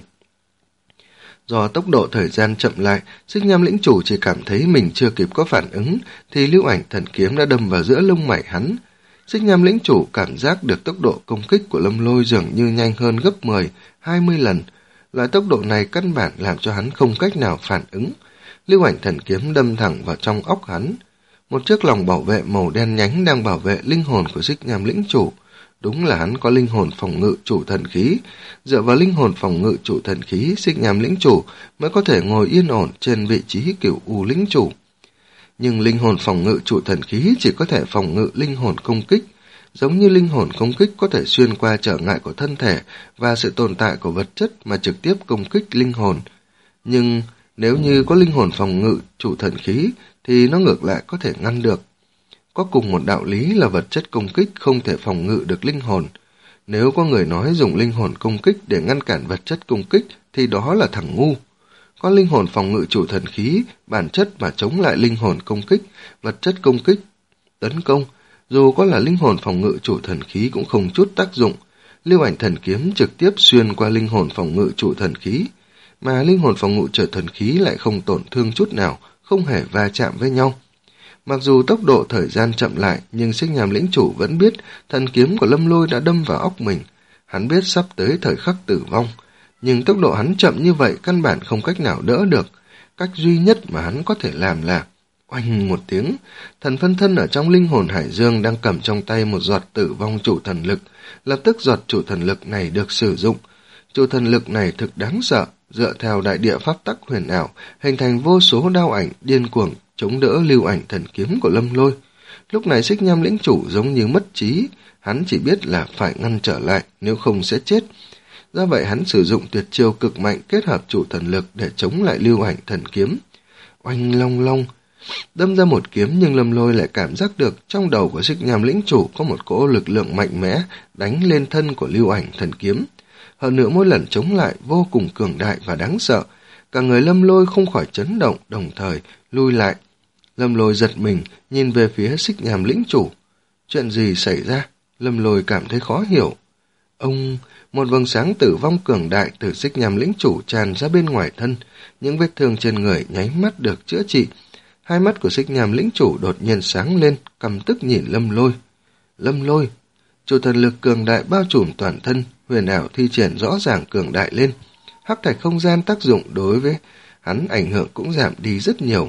Do tốc độ thời gian chậm lại, Xích Nham lĩnh chủ chỉ cảm thấy mình chưa kịp có phản ứng thì lưu ảnh thần kiếm đã đâm vào giữa lông mày hắn. Xích Nham lĩnh chủ cảm giác được tốc độ công kích của Lâm Lôi dường như nhanh hơn gấp mười, hai mươi lần. Loại tốc độ này căn bản làm cho hắn không cách nào phản ứng. Lưu ảnh thần kiếm đâm thẳng vào trong óc hắn. Một chiếc lòng bảo vệ màu đen nhánh đang bảo vệ linh hồn của Xích Nham lĩnh chủ. Đúng là hắn có linh hồn phòng ngự chủ thần khí. Dựa vào linh hồn phòng ngự chủ thần khí, Xích Nham lĩnh chủ mới có thể ngồi yên ổn trên vị trí Cửu U lĩnh chủ. Nhưng linh hồn phòng ngự chủ thần khí chỉ có thể phòng ngự linh hồn công kích. Giống như linh hồn công kích có thể xuyên qua trở ngại của thân thể và sự tồn tại của vật chất mà trực tiếp công kích linh hồn. Nhưng nếu như có linh hồn phòng ngự chủ thần khí thì nó ngược lại có thể ngăn được. Có cùng một đạo lý là vật chất công kích không thể phòng ngự được linh hồn. Nếu có người nói dùng linh hồn công kích để ngăn cản vật chất công kích thì đó là thằng ngu. Có linh hồn phòng ngự chủ thần khí, bản chất mà chống lại linh hồn công kích, vật chất công kích, tấn công. Dù có là linh hồn phòng ngự chủ thần khí cũng không chút tác dụng. Lưu ảnh thần kiếm trực tiếp xuyên qua linh hồn phòng ngự chủ thần khí, mà linh hồn phòng ngự chủ thần khí lại không tổn thương chút nào, không hề va chạm với nhau. Mặc dù tốc độ thời gian chậm lại, nhưng Xích Nham lĩnh chủ vẫn biết thần kiếm của Lâm Lôi đã đâm vào óc mình. Hắn biết sắp tới thời khắc tử vong, nhưng tốc độ hắn chậm như vậy căn bản không cách nào đỡ được. Cách duy nhất mà hắn có thể làm là oanh một tiếng, thần phân thân ở trong linh hồn hải dương đang cầm trong tay một giọt tử vong chủ thần lực. Lập tức giọt chủ thần lực này được sử dụng. Chủ thần lực này thực đáng sợ, dựa theo đại địa pháp tắc huyền ảo, hình thành vô số đao ảnh điên cuồng chống đỡ lưu ảnh thần kiếm của Lâm Lôi. Lúc này Xích Nham lĩnh chủ giống như mất trí, hắn chỉ biết là phải ngăn trở lại, nếu không sẽ chết. Do vậy hắn sử dụng tuyệt chiêu cực mạnh kết hợp chủ thần lực để chống lại lưu ảnh thần kiếm. Oanh long long, đâm ra một kiếm nhưng Lâm Lôi lại cảm giác được trong đầu của Xích Nham lĩnh chủ có một cỗ lực lượng mạnh mẽ đánh lên thân của lưu ảnh thần kiếm. Hơn nữa mỗi lần chống lại vô cùng cường đại và đáng sợ. Cả người Lâm Lôi không khỏi chấn động, đồng thời lui lại. Lâm Lôi giật mình, nhìn về phía Xích Nham lĩnh chủ. Chuyện gì xảy ra? Lâm Lôi cảm thấy khó hiểu. Ông, một vầng sáng tử vong cường đại từ Xích Nham lĩnh chủ tràn ra bên ngoài thân, những vết thương trên người nháy mắt được chữa trị. Hai mắt của Xích Nham lĩnh chủ đột nhiên sáng lên, căm tức nhìn Lâm Lôi. Lâm Lôi, chủ thần lực cường đại bao trùm toàn thân, huyền ảo thi triển rõ ràng cường đại lên. Hắc thạch không gian tác dụng đối với hắn ảnh hưởng cũng giảm đi rất nhiều.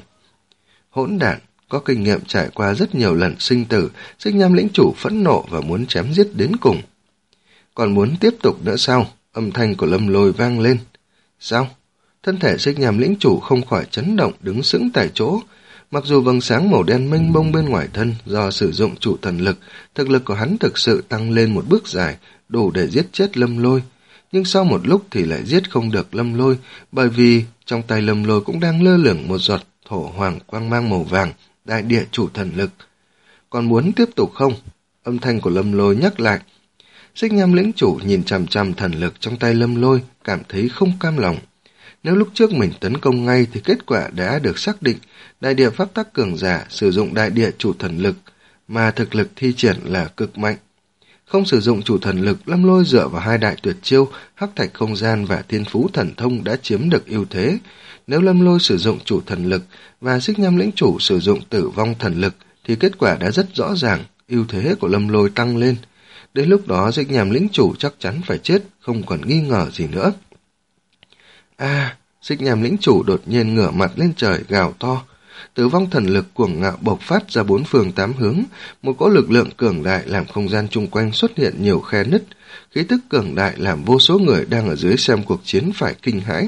Hỗn đản, có kinh nghiệm trải qua rất nhiều lần sinh tử, Xích Nham lĩnh chủ phẫn nộ và muốn chém giết đến cùng. Còn muốn tiếp tục nữa sao? Âm thanh của Lâm Lôi vang lên. Sao? Thân thể Xích Nham lĩnh chủ không khỏi chấn động, đứng sững tại chỗ. Mặc dù vầng sáng màu đen mênh mông bên ngoài thân do sử dụng chủ thần lực, thực lực của hắn thực sự tăng lên một bước dài, đủ để giết chết Lâm Lôi. Nhưng sau một lúc thì lại giết không được Lâm Lôi, bởi vì trong tay Lâm Lôi cũng đang lơ lửng một giọt thổ hoàng quang mang màu vàng, đại địa chủ thần lực. Còn muốn tiếp tục không? Âm thanh của Lâm Lôi nhắc lại. Xích Nham lĩnh chủ nhìn chằm chằm thần lực trong tay Lâm Lôi, cảm thấy không cam lòng. Nếu lúc trước mình tấn công ngay thì kết quả đã được xác định, đại địa pháp tắc cường giả sử dụng đại địa chủ thần lực, mà thực lực thi triển là cực mạnh. Không sử dụng chủ thần lực, Lâm Lôi dựa vào hai đại tuyệt chiêu, hắc thạch không gian và thiên phú thần thông đã chiếm được ưu thế. Nếu Lâm Lôi sử dụng chủ thần lực và Xích Nham lĩnh chủ sử dụng tử vong thần lực thì kết quả đã rất rõ ràng, ưu thế của Lâm Lôi tăng lên. Đến lúc đó Xích Nham lĩnh chủ chắc chắn phải chết, không còn nghi ngờ gì nữa. À, Xích Nham lĩnh chủ đột nhiên ngửa mặt lên trời gào to. Tử vong thần lực cuồng ngạo bộc phát ra bốn phương tám hướng, một cỗ lực lượng cường đại làm không gian chung quanh xuất hiện nhiều khe nứt, khí tức cường đại làm vô số người đang ở dưới xem cuộc chiến phải kinh hãi.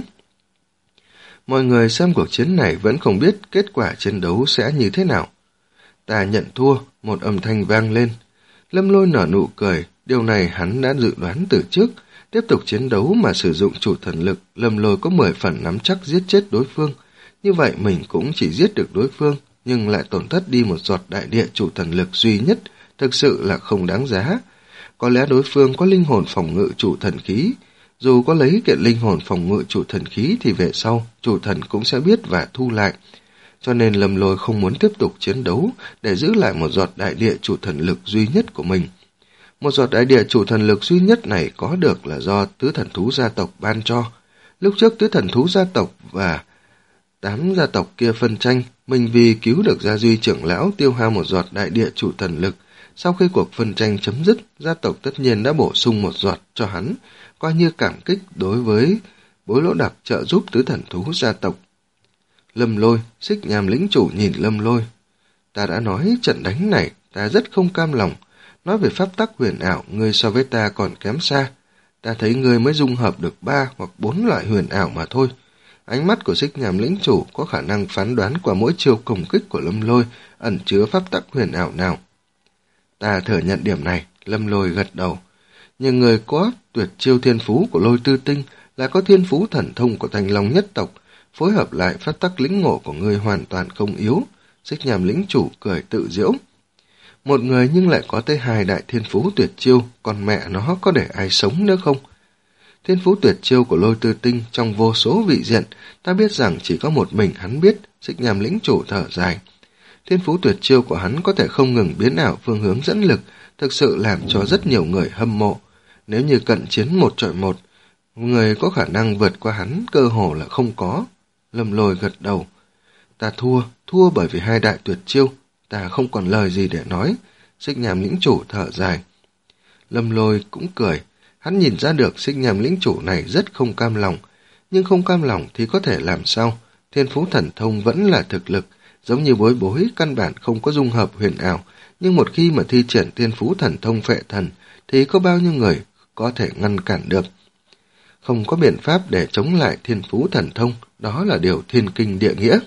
Mọi người xem cuộc chiến này vẫn không biết kết quả chiến đấu sẽ như thế nào. Ta nhận thua, một âm thanh vang lên. Lâm Lôi nở nụ cười, điều này hắn đã dự đoán từ trước. Tiếp tục chiến đấu mà sử dụng chủ thần lực, Lâm Lôi có mười phần nắm chắc giết chết đối phương. Như vậy mình cũng chỉ giết được đối phương, nhưng lại tổn thất đi một giọt đại địa chủ thần lực duy nhất, thực sự là không đáng giá. Có lẽ đối phương có linh hồn phòng ngự chủ thần khí, Dù có lấy kiện linh hồn phòng ngự chủ thần khí thì về sau, chủ thần cũng sẽ biết và thu lại. Cho nên Lâm Lôi không muốn tiếp tục chiến đấu để giữ lại một giọt đại địa chủ thần lực duy nhất của mình. Một giọt đại địa chủ thần lực duy nhất này có được là do tứ thần thú gia tộc ban cho. Lúc trước tứ thần thú gia tộc và tám gia tộc kia phân tranh, mình vì cứu được Gia Duy trưởng lão tiêu hao một giọt đại địa chủ thần lực. Sau khi cuộc phân tranh chấm dứt, gia tộc tất nhiên đã bổ sung một giọt cho hắn, coi như cảm kích đối với Bối Lỗ Đặc trợ giúp tứ thần thú gia tộc. Lâm Lôi, Xích Nham lĩnh chủ nhìn Lâm Lôi. Ta đã nói trận đánh này, ta rất không cam lòng. Nói về pháp tắc huyền ảo, ngươi so với ta còn kém xa. Ta thấy ngươi mới dung hợp được ba hoặc bốn loại huyền ảo mà thôi. Ánh mắt của Xích Nham lĩnh chủ có khả năng phán đoán qua mỗi chiêu công kích của Lâm Lôi ẩn chứa pháp tắc huyền ảo nào. Ta thừa nhận điểm này, Lâm Lôi gật đầu. Nhưng người có tuyệt chiêu thiên phú của Lôi Tư Tinh là có thiên phú thần thông của Thành Long nhất tộc, phối hợp lại pháp tắc lĩnh ngộ của ngươi hoàn toàn không yếu. Xích Nham lĩnh chủ cười tự giễu. Một người nhưng lại có tới hai đại thiên phú tuyệt chiêu, còn mẹ nó có để ai sống nữa không? Thiên phú tuyệt chiêu của Lôi Tư Tinh trong vô số vị diện, ta biết rằng chỉ có một mình hắn biết. Xích Nham lĩnh chủ thở dài. Thiên phú tuyệt chiêu của hắn có thể không ngừng biến ảo phương hướng dẫn lực, thực sự làm cho rất nhiều người hâm mộ. Nếu như cận chiến một chọi một, người có khả năng vượt qua hắn cơ hồ là không có. Lâm Lôi gật đầu. Ta thua, thua bởi vì hai đại tuyệt chiêu, ta không còn lời gì để nói. Xích Nham lĩnh chủ thở dài. Lâm Lôi cũng cười, hắn nhìn ra được Xích Nham lĩnh chủ này rất không cam lòng, nhưng không cam lòng thì có thể làm sao? Thiên phú thần thông vẫn là thực lực, giống như Bối Bối căn bản không có dung hợp huyền ảo, nhưng một khi mà thi triển thiên phú thần thông phệ thần thì có bao nhiêu người có thể ngăn cản được. Không có biện pháp để chống lại thiên phú thần thông, đó là điều thiên kinh địa nghĩa.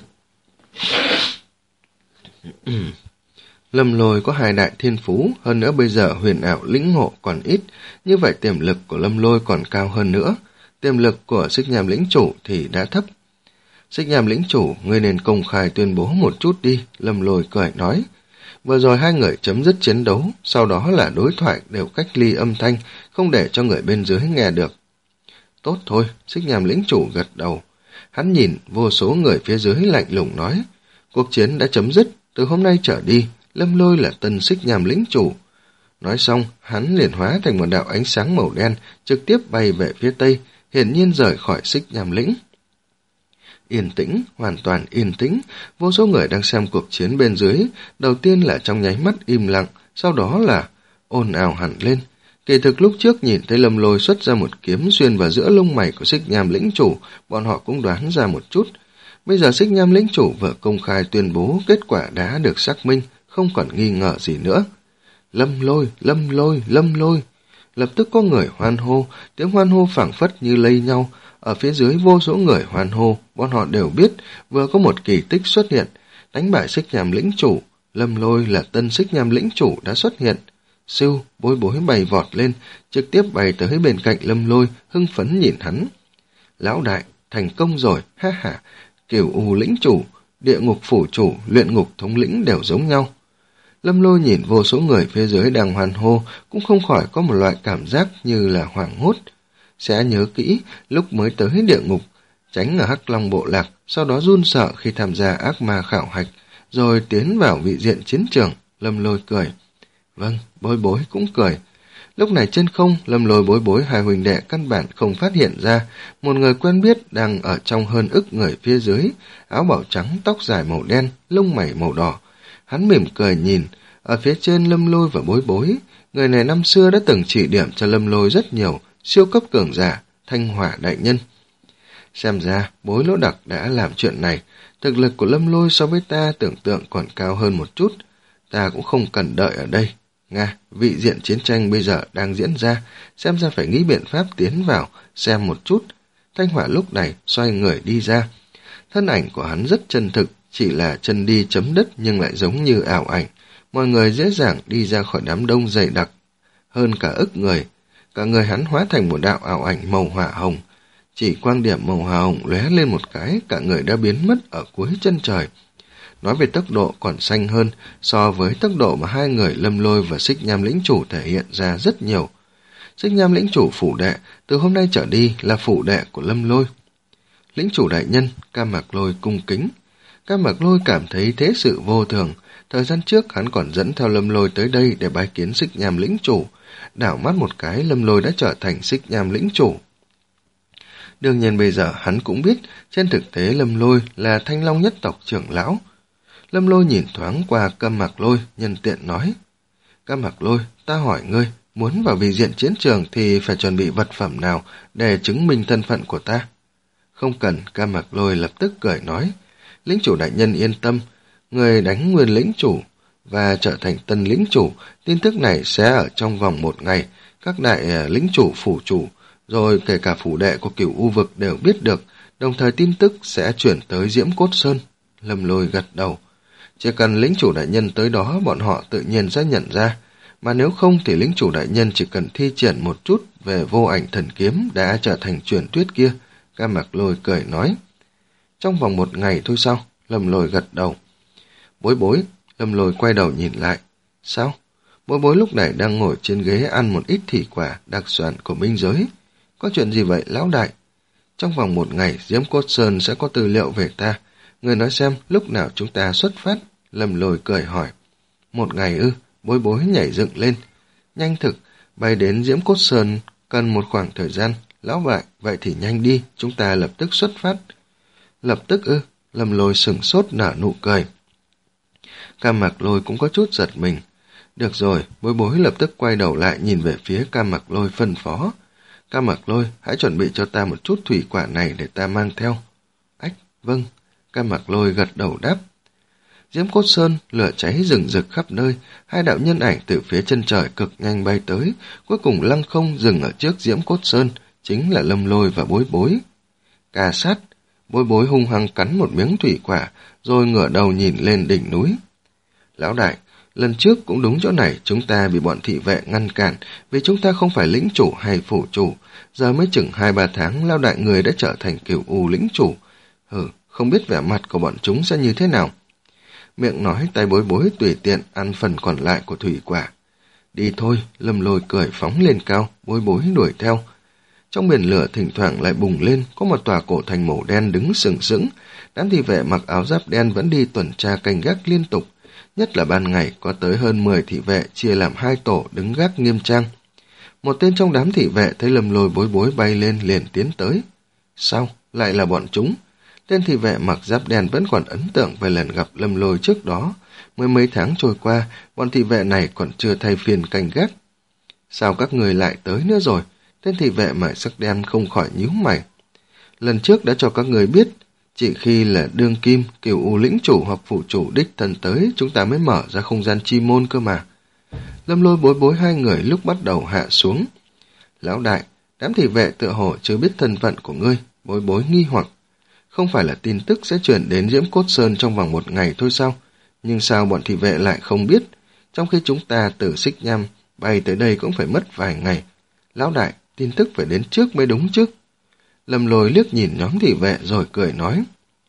Lâm Lôi có hai đại thiên phú, hơn nữa bây giờ huyền ảo lĩnh ngộ còn ít, như vậy tiềm lực của Lâm Lôi còn cao hơn nữa. Tiềm lực của Xích Nham lĩnh chủ thì đã thấp. Xích Nham lĩnh chủ, ngươi nên công khai tuyên bố một chút đi, Lâm Lôi cười nói. Vừa rồi hai người chấm dứt chiến đấu, sau đó là đối thoại đều cách ly âm thanh, không để cho người bên dưới nghe được. Tốt thôi, Xích Nham lĩnh chủ gật đầu. Hắn nhìn vô số người phía dưới lạnh lùng nói, cuộc chiến đã chấm dứt, từ hôm nay trở đi, Lâm Lôi là tân Xích Nham lĩnh chủ. Nói xong, hắn liền hóa thành một đạo ánh sáng màu đen, trực tiếp bay về phía tây, hiển nhiên rời khỏi Xích Nham lĩnh. Yên tĩnh, hoàn toàn yên tĩnh, vô số người đang xem cuộc chiến bên dưới, đầu tiên là trong nháy mắt im lặng, sau đó là ồn ào hẳn lên. Kỳ thực lúc trước nhìn thấy Lâm Lôi xuất ra một kiếm xuyên vào giữa lông mày của Xích Nham lĩnh chủ, bọn họ cũng đoán ra một chút. Bây giờ Xích Nham lĩnh chủ vừa công khai tuyên bố kết quả đã được xác minh, không còn nghi ngờ gì nữa. Lâm Lôi, Lâm Lôi, Lâm Lôi. Lập tức có người hoan hô, tiếng hoan hô phảng phất như lây nhau. Ở phía dưới vô số người hoan hô, bọn họ đều biết vừa có một kỳ tích xuất hiện, đánh bại Xích Nham lĩnh chủ. Lâm Lôi là tân Xích Nham lĩnh chủ đã xuất hiện. Siêu, Bối Bối bay vọt lên, trực tiếp bay tới bên cạnh Lâm Lôi, hưng phấn nhìn hắn. Lão đại, thành công rồi, ha ha, Cửu U lĩnh chủ, địa ngục phủ chủ, luyện ngục thống lĩnh đều giống nhau. Lâm Lôi nhìn vô số người phía dưới đang hoan hô, cũng không khỏi có một loại cảm giác như là hoảng hốt. Sẽ nhớ kỹ lúc mới tới địa ngục, tránh ở Hắc Long bộ lạc, sau đó run sợ khi tham gia ác ma khảo hạch, rồi tiến vào vị diện chiến trường. Lâm Lôi cười. Vâng, Bối Bối cũng cười. Lúc này trên không, Lâm Lôi Bối Bối hai huynh đệ căn bản không phát hiện ra một người quen biết đang ở trong hơn ức người phía dưới, áo bảo trắng, tóc dài màu đen, lông mày màu đỏ. Hắn mỉm cười nhìn, ở phía trên Lâm Lôi và Bối Bối, người này năm xưa đã từng chỉ điểm cho Lâm Lôi rất nhiều, siêu cấp cường giả, Thanh Hỏa đại nhân. Xem ra, Bối Lỗ Đặc đã làm chuyện này, thực lực của Lâm Lôi so với ta tưởng tượng còn cao hơn một chút, ta cũng không cần đợi ở đây. Nga, vị diện chiến tranh bây giờ đang diễn ra, xem ra phải nghĩ biện pháp tiến vào, xem một chút. Thanh Hỏa lúc này xoay người đi ra. Thân ảnh của hắn rất chân thực, chỉ là chân đi chấm đất nhưng lại giống như ảo ảnh. Mọi người dễ dàng đi ra khỏi đám đông dày đặc, hơn cả ức người. Cả người hắn hóa thành một đạo ảo ảnh màu hỏa hồng. Chỉ quang điểm màu hỏa hồng lóe lên một cái, cả người đã biến mất ở cuối chân trời. Nói về tốc độ còn xanh hơn so với tốc độ mà hai người Lâm Lôi và Xích Nham lĩnh chủ thể hiện ra rất nhiều. Xích nham lĩnh chủ phủ đệ, từ hôm nay trở đi là phủ đệ của Lâm Lôi. Lĩnh chủ đại nhân, Cam Mạc Lôi cung kính. Cam Mạc Lôi cảm thấy thế sự vô thường. Thời gian trước hắn còn dẫn theo Lâm Lôi tới đây để bái kiến xích nham lĩnh chủ. Đảo mắt một cái, Lâm Lôi đã trở thành xích nham lĩnh chủ. Đương nhiên bây giờ hắn cũng biết, trên thực tế Lâm Lôi là Thanh Long nhất tộc trưởng lão. Lâm Lôi nhìn thoáng qua Cam Mạc Lôi, nhân tiện nói. Cam Mạc Lôi, ta hỏi ngươi, muốn vào vị diện chiến trường thì phải chuẩn bị vật phẩm nào để chứng minh thân phận của ta? Không cần, Cam Mạc Lôi lập tức cười nói. Lĩnh chủ đại nhân yên tâm, người đánh nguyên lĩnh chủ và trở thành tân lĩnh chủ, tin tức này sẽ ở trong vòng một ngày. Các đại lĩnh chủ, phủ chủ, rồi kể cả phủ đệ của Cửu U vực đều biết được, đồng thời tin tức sẽ chuyển tới Diễm Cốt Sơn. Lâm Lôi gật đầu. Chỉ cần lĩnh chủ đại nhân tới đó, bọn họ tự nhiên sẽ nhận ra. Mà nếu không thì lĩnh chủ đại nhân chỉ cần thi triển một chút về vô ảnh thần kiếm đã trở thành truyền thuyết kia. Cam Mạc Lôi cười nói. Trong vòng một ngày thôi sao? Lâm Lôi gật đầu. Bối bối, Lâm Lôi quay đầu nhìn lại. Sao? Bối bối lúc này đang ngồi trên ghế ăn một ít thủy quả đặc sản của minh giới. Có chuyện gì vậy lão đại? Trong vòng một ngày Diễm Cốt Sơn sẽ có tư liệu về ta. Người nói xem lúc nào chúng ta xuất phát? Lâm Lôi cười hỏi. Một ngày ư? Bối bối nhảy dựng lên. Nhanh thực, bay đến Diễm Cốt Sơn cần một khoảng thời gian. Lão vậy, vậy thì nhanh đi, chúng ta lập tức xuất phát. Lập tức ư? Lâm Lôi sừng sốt nở nụ cười. Cam Mạc Lôi cũng có chút giật mình. Được rồi, bối bối lập tức quay đầu lại nhìn về phía Cam Mạc Lôi phân phó. Cam Mạc Lôi, hãy chuẩn bị cho ta một chút thủy quả này để ta mang theo. Ách, vâng. Cam Mạc Lôi gật đầu đáp. Diễm Cốt Sơn, lửa cháy rừng rực khắp nơi, hai đạo nhân ảnh từ phía chân trời cực nhanh bay tới, cuối cùng lăng không dừng ở trước Diễm Cốt Sơn, chính là Lâm Lôi và bối bối. Cà sát, bối bối hung hăng cắn một miếng thủy quả, rồi ngửa đầu nhìn lên đỉnh núi. Lão đại, lần trước cũng đúng chỗ này chúng ta bị bọn thị vệ ngăn cản, vì chúng ta không phải lĩnh chủ hay phủ chủ, giờ mới chừng hai ba tháng Lão đại người đã trở thành Cửu U lĩnh chủ. Hừ, không biết vẻ mặt của bọn chúng sẽ như thế nào. Miệng nói tay bối bối tùy tiện ăn phần còn lại của thủy quả. Đi thôi, Lâm Lôi cười phóng lên cao, bối bối đuổi theo. Trong biển lửa thỉnh thoảng lại bùng lên, có một tòa cổ thành màu đen đứng sừng sững, đám thị vệ mặc áo giáp đen vẫn đi tuần tra canh gác liên tục, nhất là ban ngày có tới hơn mười thị vệ chia làm hai tổ đứng gác nghiêm trang. Một tên trong đám thị vệ thấy Lâm Lôi bối bối bay lên liền tiến tới. Sao? Lại là bọn chúng? Tên thị vệ mặc giáp đen vẫn còn ấn tượng về lần gặp Lâm Lôi trước đó. Mới mấy tháng trôi qua, bọn thị vệ này còn chưa thay phiên canh gác. Sao các người lại tới nữa rồi? Tên thị vệ mải sắc đen không khỏi nhíu mày. Lần trước đã cho các người biết, chỉ khi là đương kim, Cửu U lĩnh chủ hoặc phụ chủ đích thân tới, chúng ta mới mở ra không gian chi môn cơ mà. Lâm Lôi bối bối hai người lúc bắt đầu hạ xuống. Lão đại, đám thị vệ tựa hồ chưa biết thân phận của ngươi, bối bối nghi hoặc. Không phải là tin tức sẽ chuyển đến Diễm Cốt Sơn trong vòng một ngày thôi sao? Nhưng sao bọn thị vệ lại không biết? Trong khi chúng ta từ Xích Nham bay tới đây cũng phải mất vài ngày. Lão đại, tin tức phải đến trước mới đúng chứ. Lâm Lôi liếc nhìn nhóm thị vệ rồi cười nói.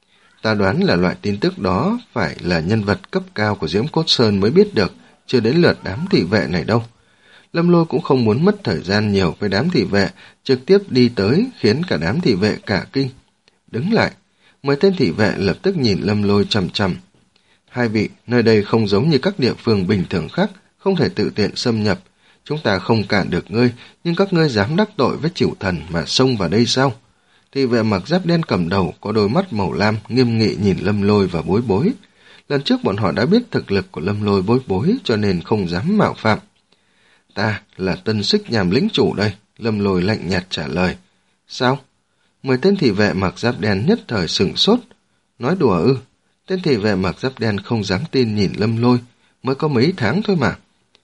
Ta đoán là loại tin tức đó phải là nhân vật cấp cao của Diễm Cốt Sơn mới biết được, chưa đến lượt đám thị vệ này đâu. Lâm Lôi cũng không muốn mất thời gian nhiều với đám thị vệ, trực tiếp đi tới khiến cả đám thị vệ cả kinh. Đứng lại, mấy tên thị vệ lập tức nhìn Lâm Lôi chằm chằm. Hai vị, nơi đây không giống như các địa phương bình thường khác, không thể tự tiện xâm nhập. Chúng ta không cản được ngươi, nhưng các ngươi dám đắc tội với Chịu Thần mà xông vào đây sao? Thị vệ mặc giáp đen cầm đầu, có đôi mắt màu lam, nghiêm nghị nhìn Lâm Lôi và bối bối. Lần trước bọn họ đã biết thực lực của Lâm Lôi bối bối, cho nên không dám mạo phạm. Ta là tân Xích Nham lĩnh chủ đây, Lâm Lôi lạnh nhạt trả lời. Sao? Mười tên thị vệ mặc giáp đen nhất thời sửng sốt. Nói đùa ư? Tên thị vệ mặc giáp đen không dám tin nhìn Lâm Lôi, mới có mấy tháng thôi mà.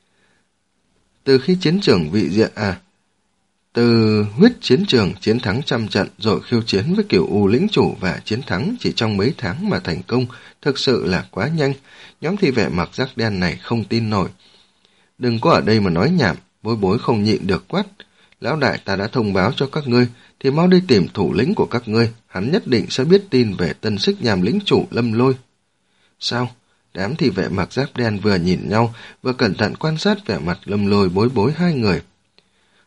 Từ khi chiến trường vị diện à, từ huyết chiến trường chiến thắng trăm trận rồi khiêu chiến với Cửu U lĩnh chủ và chiến thắng chỉ trong mấy tháng mà thành công, thực sự là quá nhanh. Nhóm thị vệ mặc giáp đen này không tin nổi. Đừng có ở đây mà nói nhảm, bối bối không nhịn được quát. Lão đại, ta đã thông báo cho các ngươi, thì mau đi tìm thủ lĩnh của các ngươi, hắn nhất định sẽ biết tin về tân Xích Nham lĩnh chủ Lâm Lôi. Sao? Đám thị vệ mặc giáp đen vừa nhìn nhau, vừa cẩn thận quan sát vẻ mặt Lâm Lôi bối bối hai người.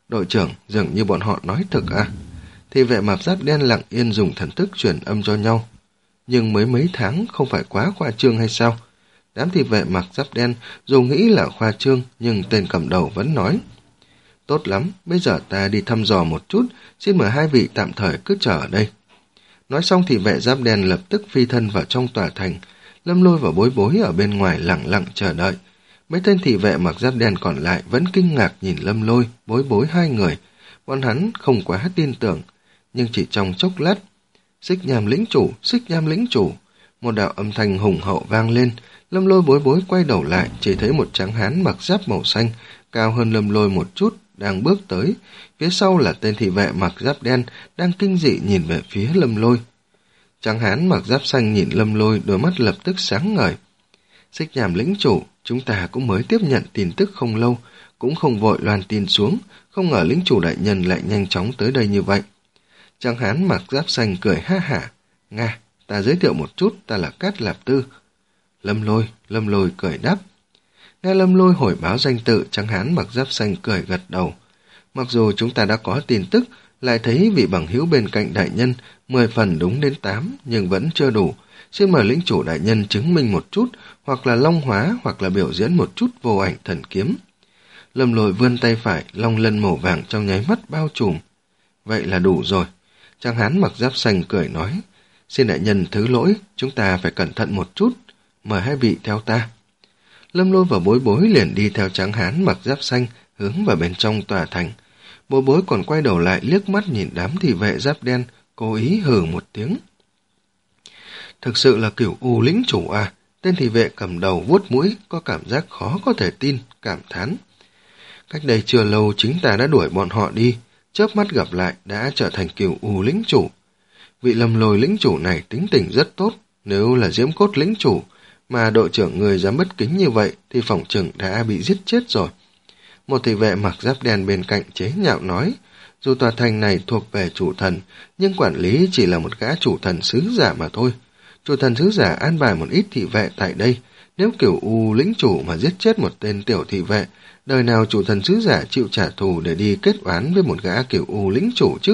Đội trưởng, dường như bọn họ nói thực à? Thị vệ mặc giáp đen lặng yên dùng thần thức truyền âm cho nhau. Nhưng mới mấy tháng không phải quá khoa trương hay sao? Đám thị vệ mặc giáp đen dù nghĩ là khoa trương nhưng tên cầm đầu vẫn nói. Tốt lắm, bây giờ ta đi thăm dò một chút, xin mời hai vị tạm thời cứ chờ ở đây. Nói xong thị vệ giáp đen lập tức phi thân vào trong tòa thành. Lâm Lôi và Bối Bối ở bên ngoài lặng lặng chờ đợi. Mấy tên thị vệ mặc giáp đen còn lại vẫn kinh ngạc nhìn Lâm Lôi, Bối Bối hai người. Bọn hắn không quá tin tưởng, nhưng chỉ trong chốc lát. Xích Nham lĩnh chủ, Xích Nham lĩnh chủ. Một đạo âm thanh hùng hậu vang lên. Lâm Lôi Bối Bối quay đầu lại, chỉ thấy một tráng hán mặc giáp màu xanh, cao hơn Lâm Lôi một chút, đang bước tới. Phía sau là tên thị vệ mặc giáp đen, đang kinh dị nhìn về phía Lâm Lôi. Tráng hán mặc giáp xanh nhìn Lâm Lôi, đôi mắt lập tức sáng ngời. Xích Nham lĩnh chủ, chúng ta cũng mới tiếp nhận tin tức không lâu, cũng không vội loan tin xuống, không ngờ lĩnh chủ đại nhân lại nhanh chóng tới đây như vậy. Tráng hán mặc giáp xanh cười ha hả. Nga, ta giới thiệu một chút, ta là Cát Lạp Tư. Lâm Lôi, Lâm Lôi cười đáp. Nghe Lâm Lôi hồi báo danh tự, tráng hán mặc giáp xanh cười gật đầu. Mặc dù chúng ta đã có tin tức, lại thấy vị bằng hữu bên cạnh đại nhân mười phần đúng đến tám, nhưng vẫn chưa đủ. Xin mời lĩnh chủ đại nhân chứng minh một chút, hoặc là long hóa, hoặc là biểu diễn một chút vô ảnh thần kiếm. Lâm Lôi vươn tay phải, long lân màu vàng trong nháy mắt bao trùm. Vậy là đủ rồi. Tráng hán mặc giáp xanh cười nói. Xin đại nhân thứ lỗi, chúng ta phải cẩn thận một chút. Mời hai vị theo ta. Lâm Lôi và Bối Bối liền đi theo tráng hán mặc giáp xanh, hướng vào bên trong tòa thành. Bối Bối còn quay đầu lại liếc mắt nhìn đám thị vệ giáp đen, cố ý hừ một tiếng. Thực sự là kiểu U lĩnh chủ à? Tên thị vệ cầm đầu vuốt mũi, có cảm giác khó có thể tin, cảm thán. Cách đây chưa lâu chính ta đã đuổi bọn họ đi, chớp mắt gặp lại đã trở thành kiểu U lĩnh chủ. Vị Lâm Lôi lĩnh chủ này tính tình rất tốt, nếu là Diễm Cốt lĩnh chủ, mà đội trưởng người dám bất kính như vậy thì phỏng chừng đã bị giết chết rồi. Một thị vệ mặc giáp đen bên cạnh chế nhạo nói, dù tòa thành này thuộc về chủ thần, nhưng quản lý chỉ là một gã chủ thần sứ giả mà thôi. Chủ thần sứ giả an bài một ít thị vệ tại đây, nếu kiểu U lĩnh chủ mà giết chết một tên tiểu thị vệ, đời nào chủ thần sứ giả chịu trả thù để đi kết oán với một gã kiểu U lĩnh chủ chứ?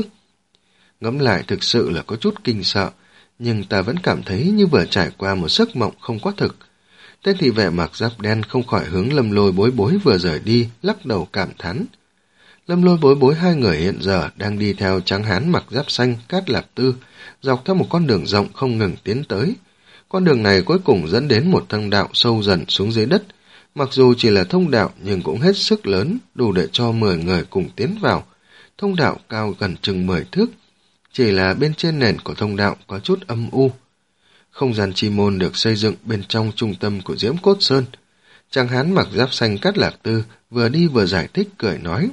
Ngẫm lại thực sự là có chút kinh sợ, nhưng ta vẫn cảm thấy như vừa trải qua một giấc mộng không có thực. Tên thị vệ mặc giáp đen không khỏi hướng Lâm Lôi Bối Bối vừa rời đi, lắc đầu cảm thán. Lâm Lôi Bối Bối hai người hiện giờ đang đi theo tráng hán mặc giáp xanh Cát Lạp Tư, dọc theo một con đường rộng không ngừng tiến tới. Con đường này cuối cùng dẫn đến một thông đạo sâu dần xuống dưới đất. Mặc dù chỉ là thông đạo nhưng cũng hết sức lớn, đủ để cho mười người cùng tiến vào. Thông đạo cao gần chừng mười thước, chỉ là bên trên nền của thông đạo có chút âm u. Không gian chi môn được xây dựng bên trong trung tâm của Diễm Cốt Sơn. Tráng hán mặc giáp xanh Cát Lạp Tư vừa đi vừa giải thích cười nói.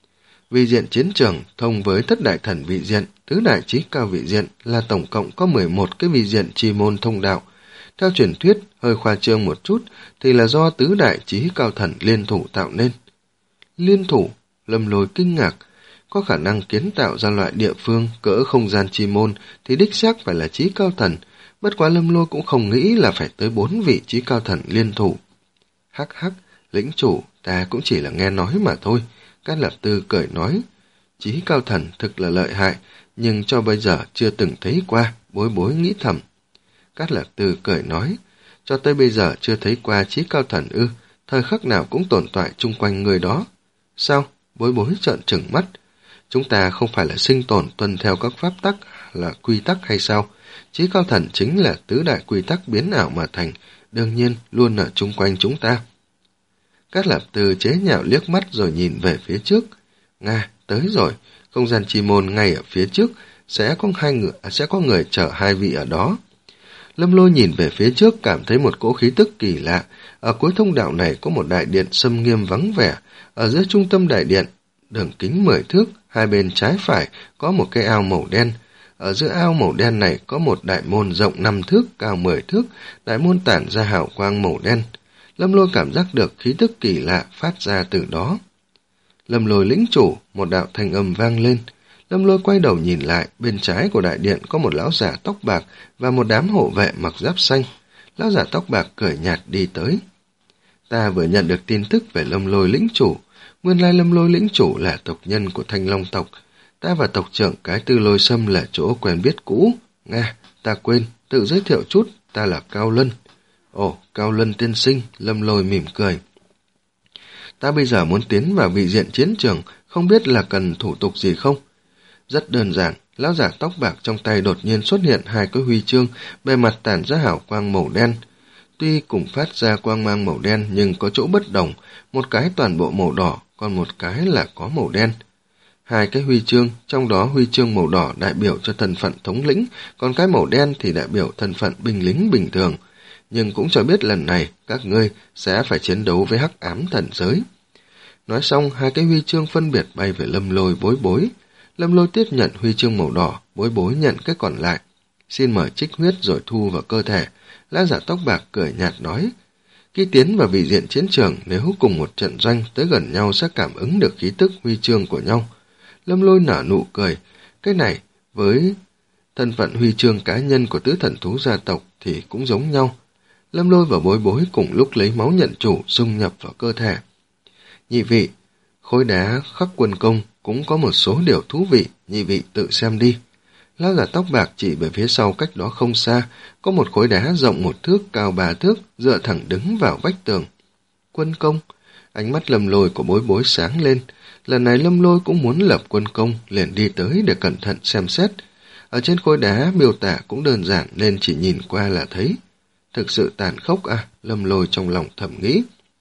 Vị diện chiến trường thông với thất đại thần vị diện, tứ đại chí cao vị diện là tổng cộng có mười một cái vị diện chi môn thông đạo. Theo truyền thuyết, hơi khoa trương một chút thì là do tứ đại chí cao thần liên thủ tạo nên. Liên thủ? Lâm Lôi kinh ngạc. Có khả năng kiến tạo ra loại địa phương cỡ không gian chi môn thì đích xác phải là chí cao thần. Bất quá Lâm Lôi cũng không nghĩ là phải tới bốn vị chí cao thần liên thủ. Hắc hắc, lĩnh chủ, ta cũng chỉ là nghe nói mà thôi. Cát Lạp Tư cười nói, chí cao thần thực là lợi hại, nhưng cho bây giờ chưa từng thấy qua, Bối Bối nghĩ thầm. Cát Lạp Tư cười nói, cho tới bây giờ chưa thấy qua chí cao thần ư, thời khắc nào cũng tồn tại chung quanh người đó. Sao? Bối Bối trợn trừng mắt. Chúng ta không phải là sinh tồn tuân theo các pháp tắc là quy tắc hay sao? Chí cao thần chính là tứ đại quy tắc biến ảo mà thành, đương nhiên luôn ở chung quanh chúng ta. Cát Lạp Tư chế nhạo liếc mắt rồi nhìn về phía trước. Nga, tới rồi, không gian chi môn ngay ở phía trước, sẽ có hai người, sẽ có người chở hai vị ở đó. Lâm Lôi nhìn về phía trước cảm thấy một cỗ khí tức kỳ lạ. Ở cuối thông đạo này có một đại điện xâm nghiêm vắng vẻ. Ở giữa trung tâm đại điện, đường kính mười thước, hai bên trái phải có một cái ao màu đen. Ở giữa ao màu đen này có một đại môn rộng năm thước, cao mười thước, đại môn tản ra hào quang màu đen. Lâm Lôi cảm giác được khí tức kỳ lạ phát ra từ đó. Lâm Lôi lĩnh chủ, một đạo thanh âm vang lên. Lâm Lôi quay đầu nhìn lại, bên trái của đại điện có một lão giả tóc bạc và một đám hộ vệ mặc giáp xanh. Lão giả tóc bạc cười nhạt đi tới. Ta vừa nhận được tin tức về Lâm Lôi lĩnh chủ. Nguyên lai Lâm Lôi lĩnh chủ là tộc nhân của Thanh Long tộc. Ta và tộc trưởng cái Tư Lôi Sâm là chỗ quen biết cũ. Nga, ta quên, tự giới thiệu chút, ta là Cao Lân. Ồ, Cao Lân tiên sinh, Lâm Lôi mỉm cười. Ta bây giờ muốn tiến vào vị diện chiến trường, không biết là cần thủ tục gì không? Rất đơn giản, lão giả tóc bạc trong tay đột nhiên xuất hiện hai cái huy chương, bề mặt tản ra hào quang màu đen. Tuy cùng phát ra quang mang màu đen nhưng có chỗ bất đồng, một cái toàn bộ màu đỏ, còn một cái là có màu đen. Hai cái huy chương, trong đó huy chương màu đỏ đại biểu cho thân phận thống lĩnh, còn cái màu đen thì đại biểu thân phận binh lính bình thường. Nhưng cũng cho biết lần này các ngươi sẽ phải chiến đấu với hắc ám thần giới. Nói xong, hai cái huy chương phân biệt bay về Lâm Lôi Bối Bối. Lâm Lôi tiếp nhận huy chương màu đỏ, Bối Bối nhận cái còn lại. Xin mời trích huyết rồi thu vào cơ thể. Lão giả tóc bạc cười nhạt nói, khi tiến vào vị diện chiến trường, nếu cùng một trận doanh tới gần nhau sẽ cảm ứng được khí tức huy chương của nhau. Lâm Lôi nở nụ cười, cái này với thân phận huy chương cá nhân của tứ thần thú gia tộc thì cũng giống nhau. Lâm Lôi và Bối Bối cùng lúc lấy máu nhận chủ dung nhập vào cơ thể. Nhị vị, khối đá khắc quân công cũng có một số điều thú vị, nhị vị tự xem đi. Lão giả tóc bạc chỉ về phía sau cách đó không xa, có một khối đá rộng một thước, cao ba thước, dựa thẳng đứng vào vách tường. Quân công, ánh mắt Lâm Lôi của Bối Bối sáng lên. Lần này Lâm Lôi cũng muốn lập quân công, liền đi tới để cẩn thận xem xét. Ở trên khối đá miêu tả cũng đơn giản nên chỉ nhìn qua là thấy. Thực sự tàn khốc à, Lâm Lôi trong lòng thầm nghĩ.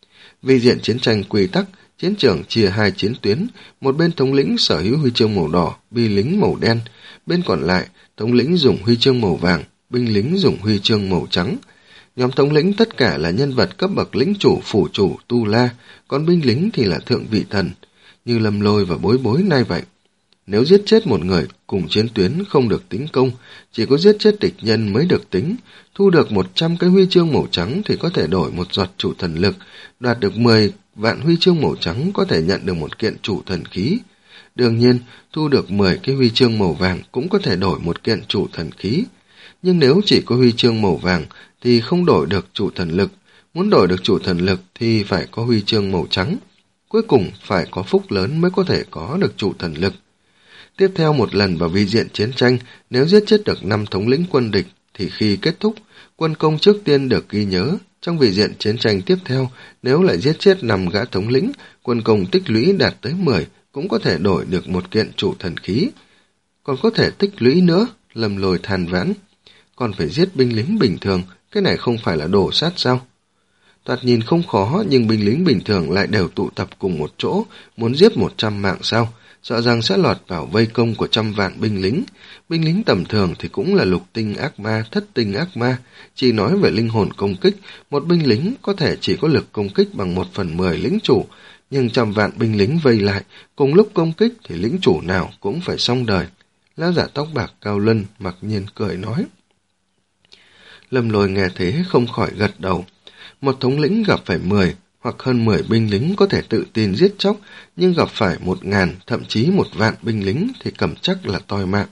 Vì diện chiến tranh quy tắc, chiến trường chia hai chiến tuyến, một bên thống lĩnh sở hữu huy chương màu đỏ, binh lính màu đen, bên còn lại thống lĩnh dùng huy chương màu vàng, binh lính dùng huy chương màu trắng. Nhóm thống lĩnh tất cả là nhân vật cấp bậc lĩnh chủ, phủ chủ, tu la, còn binh lính thì là thượng vị thần, như Lâm Lôi và Bối Bối nay vậy. Nếu giết chết một người cùng chiến tuyến không được tính công, chỉ có giết chết địch nhân mới được tính. Thu được một trăm cái huy chương màu trắng thì có thể đổi một giọt chủ thần lực, đoạt được mười vạn huy chương màu trắng có thể nhận được một kiện chủ thần khí. Đương nhiên, thu được mười cái huy chương màu vàng cũng có thể đổi một kiện chủ thần khí. Nhưng nếu chỉ có huy chương màu vàng thì không đổi được chủ thần lực, muốn đổi được chủ thần lực thì phải có huy chương màu trắng. Cuối cùng phải có phúc lớn mới có thể có được chủ thần lực. Tiếp theo một lần vào vi diện chiến tranh, nếu giết chết được năm thống lĩnh quân địch thì khi kết thúc, quân công trước tiên được ghi nhớ. Trong vị diện chiến tranh tiếp theo, nếu lại giết chết năm gã thống lĩnh, quân công tích lũy đạt tới mười, cũng có thể đổi được một kiện chủ thần khí. Còn có thể tích lũy nữa, Lâm Lôi than vãn. Còn phải giết binh lính bình thường, cái này không phải là đổ sát sao? Thoạt nhìn không khó, nhưng binh lính bình thường lại đều tụ tập cùng một chỗ, muốn giết một trăm mạng sao? Sợ rằng sẽ lọt vào vây công của trăm vạn binh lính. Binh lính tầm thường thì cũng là lục tinh ác ma, thất tinh ác ma. Chỉ nói về linh hồn công kích, một binh lính có thể chỉ có lực công kích bằng một phần mười lính chủ, nhưng trăm vạn binh lính vây lại, cùng lúc công kích thì lính chủ nào cũng phải xong đời. Lão giả tóc bạc Cao Lân mặc nhiên cười nói. Lâm Lôi nghe thế không khỏi gật đầu. Một thống lĩnh gặp phải mười hoặc hơn mười binh lính có thể tự tin giết chóc, nhưng gặp phải một ngàn, thậm chí một vạn binh lính thì cầm chắc là toi mạng.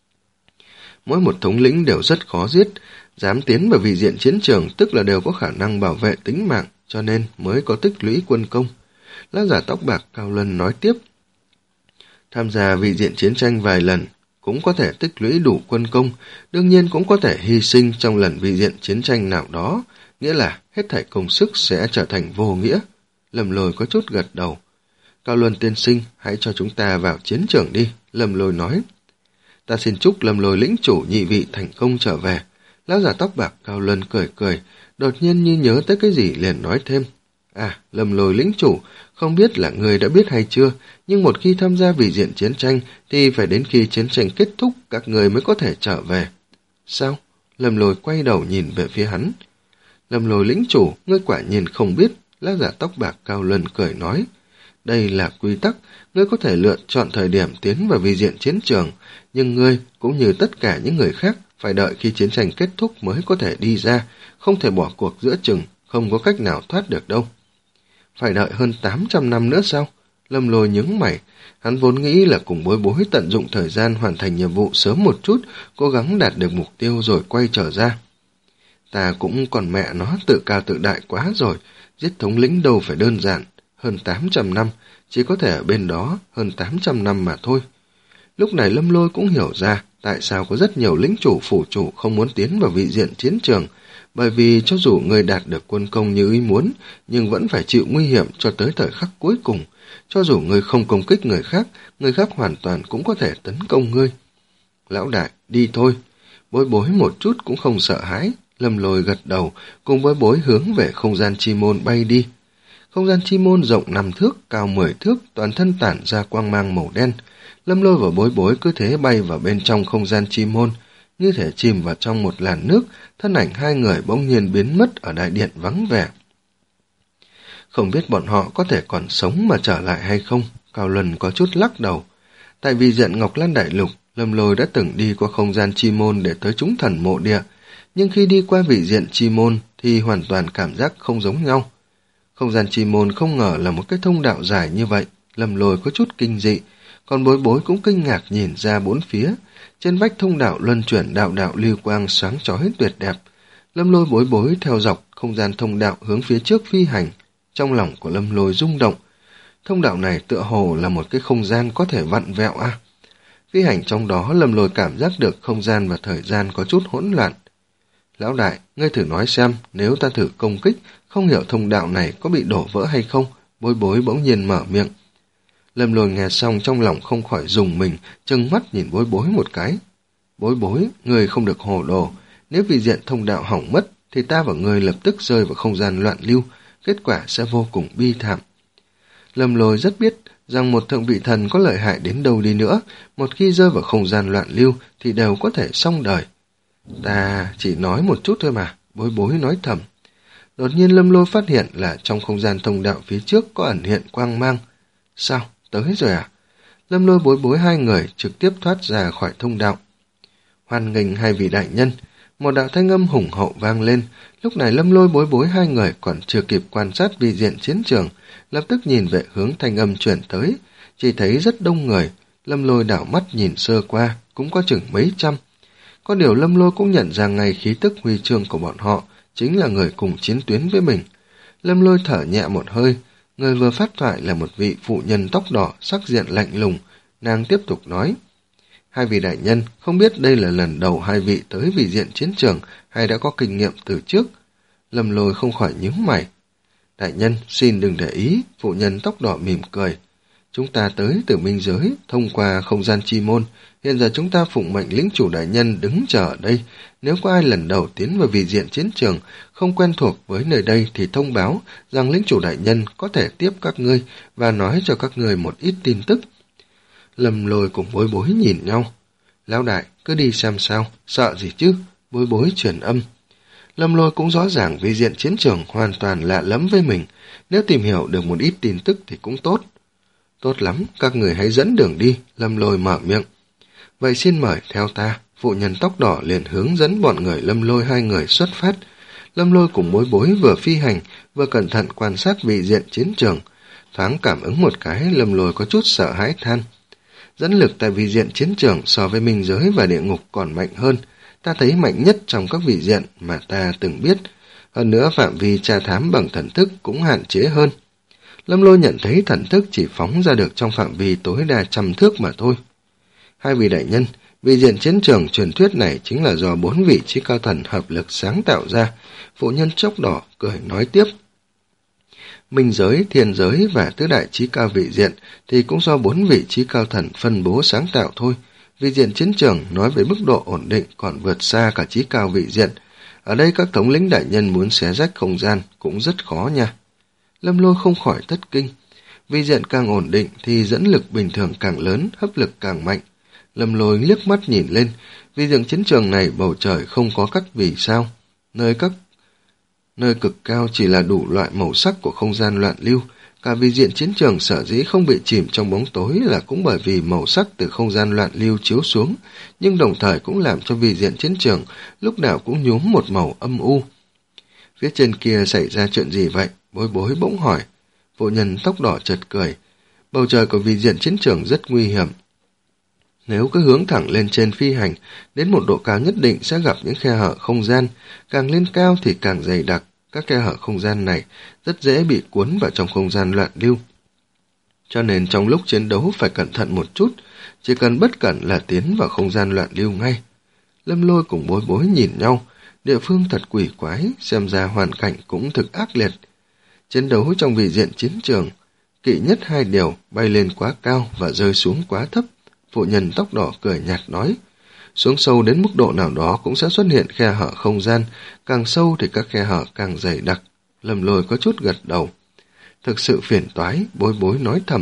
Mỗi một thống lĩnh đều rất khó giết, dám tiến vào vị diện chiến trường tức là đều có khả năng bảo vệ tính mạng, cho nên mới có tích lũy quân công. Lão giả tóc bạc Cao Lân nói tiếp. Tham gia vị diện chiến tranh vài lần cũng có thể tích lũy đủ quân công, đương nhiên cũng có thể hy sinh trong lần vị diện chiến tranh nào đó, nghĩa là hết thảy công sức sẽ trở thành vô nghĩa. Lâm Lôi có chút gật đầu. Cao Luân tiên sinh, hãy cho chúng ta vào chiến trường đi, Lâm Lôi nói. Ta xin chúc Lâm Lôi lĩnh chủ nhị vị thành công trở về. Lão giả tóc bạc Cao Luân cười cười, đột nhiên như nhớ tới cái gì liền nói thêm. À, Lâm Lôi lĩnh chủ, không biết là người đã biết hay chưa, nhưng một khi tham gia vị diện chiến tranh thì phải đến khi chiến tranh kết thúc các người mới có thể trở về. Sao? Lâm Lôi quay đầu nhìn về phía hắn. Lâm Lôi lĩnh chủ, ngươi quả nhiên không biết, lão giả tóc bạc Cao Luân cười nói. Đây là quy tắc, ngươi có thể lựa chọn thời điểm tiến vào vi diện chiến trường, nhưng ngươi, cũng như tất cả những người khác, phải đợi khi chiến tranh kết thúc mới có thể đi ra, không thể bỏ cuộc giữa chừng, không có cách nào thoát được đâu. Phải đợi hơn tám trăm năm nữa sao? Lâm Lôi nhướng mày, hắn vốn nghĩ là cùng Bối Bối tận dụng thời gian hoàn thành nhiệm vụ sớm một chút, cố gắng đạt được mục tiêu rồi quay trở ra. Ta cũng còn mẹ nó tự cao tự đại quá rồi, giết thống lĩnh đâu phải đơn giản. hơn tám trăm năm, chỉ có thể ở bên đó hơn tám trăm năm mà thôi. Lúc này Lâm Lôi cũng hiểu ra tại sao có rất nhiều lĩnh chủ phủ chủ không muốn tiến vào vị diện chiến trường, bởi vì cho dù người đạt được quân công như ý muốn, nhưng vẫn phải chịu nguy hiểm cho tới thời khắc cuối cùng. Cho dù người không công kích người khác, người khác hoàn toàn cũng có thể tấn công ngươi. Lão đại, đi thôi. Bối bối một chút cũng không sợ hãi. Lâm Lôi gật đầu, cùng bối bối hướng về không gian chi môn bay đi. Không gian chi môn rộng năm thước, cao mười thước, toàn thân tản ra quang mang màu đen. Lâm Lôi và bối bối cứ thế bay vào bên trong không gian chi môn, như thể chìm vào trong một làn nước, thân ảnh hai người bỗng nhiên biến mất ở đại điện vắng vẻ. Không biết bọn họ có thể còn sống mà trở lại hay không, Cao Luân có chút lắc đầu. Tại vì diện Ngọc Lan Đại Lục, Lâm Lôi đã từng đi qua không gian chi môn để tới chúng thần mộ địa, nhưng khi đi qua vị diện chi môn thì hoàn toàn cảm giác không giống nhau. Không gian chi môn không ngờ là một cái thông đạo dài như vậy, Lâm Lôi có chút kinh dị, còn bối bối cũng kinh ngạc nhìn ra bốn phía. Trên vách thông đạo luân chuyển đạo đạo lưu quang sáng chói tuyệt đẹp. Lâm Lôi bối bối theo dọc không gian thông đạo hướng phía trước phi hành. Trong lòng của Lâm Lôi rung động. Thông đạo này tựa hồ là một cái không gian có thể vặn vẹo à. Phi hành trong đó Lâm Lôi cảm giác được không gian và thời gian có chút hỗn loạn. Lão đại, ngươi thử nói xem, nếu ta thử công kích, không hiểu thông đạo này có bị đổ vỡ hay không? Bối bối bỗng nhiên mở miệng. Lâm Lôi nghe xong trong lòng không khỏi rùng mình, trừng mắt nhìn bối bối một cái. Bối bối, ngươi không được hồ đồ, nếu vị diện thông đạo hỏng mất, thì ta và ngươi lập tức rơi vào không gian loạn lưu, kết quả sẽ vô cùng bi thảm. Lâm Lôi rất biết rằng một thượng vị thần có lợi hại đến đâu đi nữa, một khi rơi vào không gian loạn lưu thì đều có thể xong đời. Ta chỉ nói một chút thôi mà, bối bối nói thầm. Đột nhiên Lâm Lôi phát hiện là trong không gian thông đạo phía trước có ẩn hiện quang mang. Sao? Tới rồi à? Lâm Lôi bối bối hai người trực tiếp thoát ra khỏi thông đạo. Hoan nghênh hai vị đại nhân. Một đạo thanh âm hùng hậu vang lên. Lúc này Lâm Lôi bối bối hai người còn chưa kịp quan sát vị diện chiến trường, lập tức nhìn về hướng thanh âm chuyển tới, chỉ thấy rất đông người. Lâm Lôi đảo mắt nhìn sơ qua, cũng có chừng mấy trăm. Có điều Lâm Lôi cũng nhận ra ngay khí tức huy chương của bọn họ chính là người cùng chiến tuyến với mình. Lâm Lôi thở nhẹ một hơi. Người vừa phát thoại là một vị phụ nhân tóc đỏ, sắc diện lạnh lùng. Nàng tiếp tục nói: Hai vị đại nhân, không biết đây là lần đầu hai vị tới vị diện chiến trường hay đã có kinh nghiệm từ trước? Lâm Lôi không khỏi nhíu mày. Đại nhân, xin đừng để ý, phụ nhân tóc đỏ mỉm cười. Chúng ta tới từ minh giới, thông qua không gian chi môn. Hiện giờ chúng ta phụng mệnh lĩnh chủ đại nhân đứng chờ ở đây. Nếu có ai lần đầu tiến vào vị diện chiến trường, không quen thuộc với nơi đây thì thông báo rằng lĩnh chủ đại nhân có thể tiếp các ngươi và nói cho các ngươi một ít tin tức. Lâm Lôi cùng bối bối nhìn nhau. Lão đại, cứ đi xem sao, sợ gì chứ? Bối bối truyền âm. Lâm Lôi cũng rõ ràng vị diện chiến trường hoàn toàn lạ lẫm với mình. Nếu tìm hiểu được một ít tin tức thì cũng tốt. Tốt lắm, các người hãy dẫn đường đi, Lâm Lôi mở miệng. Vậy xin mời theo ta. Phụ nhân tóc đỏ liền hướng dẫn bọn người Lâm Lôi hai người xuất phát. Lâm Lôi cùng bối bối vừa phi hành, vừa cẩn thận quan sát vị diện chiến trường. Thoáng cảm ứng một cái, Lâm Lôi có chút sợ hãi than. Dẫn lực tại vị diện chiến trường so với minh giới và địa ngục còn mạnh hơn. Ta thấy mạnh nhất trong các vị diện mà ta từng biết. Hơn nữa phạm vi tra thám bằng thần thức cũng hạn chế hơn. Lâm Lôi nhận thấy thần thức chỉ phóng ra được trong phạm vi tối đa trăm thước mà thôi. Hai vị đại nhân, vị diện chiến trường truyền thuyết này chính là do bốn vị trí cao thần hợp lực sáng tạo ra. Phụ nhân tóc đỏ cười nói tiếp. Minh giới, thiên giới và tứ đại trí cao vị diện thì cũng do bốn vị trí cao thần phân bố sáng tạo thôi. Vị diện chiến trường nói về mức độ ổn định còn vượt xa cả trí cao vị diện. Ở đây các thống lĩnh đại nhân muốn xé rách không gian cũng rất khó nha. Lâm Lôi không khỏi thất kinh. Vị diện càng ổn định thì dẫn lực bình thường càng lớn, hấp lực càng mạnh. Lâm Lôi liếc mắt nhìn lên, vị diện chiến trường này bầu trời không có các vì sao. Nơi các nơi cực cao chỉ là đủ loại màu sắc của không gian loạn lưu. Cả vị diện chiến trường sở dĩ không bị chìm trong bóng tối là cũng bởi vì màu sắc từ không gian loạn lưu chiếu xuống, nhưng đồng thời cũng làm cho vị diện chiến trường lúc nào cũng nhuốm một màu âm u. Phía trên kia xảy ra chuyện gì vậy? Bối bối bỗng hỏi. Phụ nhân tóc đỏ chợt cười. Bầu trời của vị diện chiến trường rất nguy hiểm. Nếu cứ hướng thẳng lên trên phi hành, đến một độ cao nhất định sẽ gặp những khe hở không gian, càng lên cao thì càng dày đặc, Các khe hở không gian này rất dễ bị cuốn vào trong không gian loạn lưu. Cho nên trong lúc chiến đấu phải cẩn thận một chút, chỉ cần bất cẩn là tiến vào không gian loạn lưu ngay. Lâm Lôi cùng Bối Bối nhìn nhau, địa phương thật quỷ quái, xem ra hoàn cảnh cũng thực ác liệt. Chiến đấu trong vị diện chiến trường, kỵ nhất hai điều, bay lên quá cao và rơi xuống quá thấp. Phụ nhân tóc đỏ cười nhạt nói, xuống sâu đến mức độ nào đó cũng sẽ xuất hiện khe hở không gian, càng sâu thì các khe hở càng dày đặc. Lâm Lôi có chút gật đầu. Thực sự phiền toái, Bối Bối nói thầm.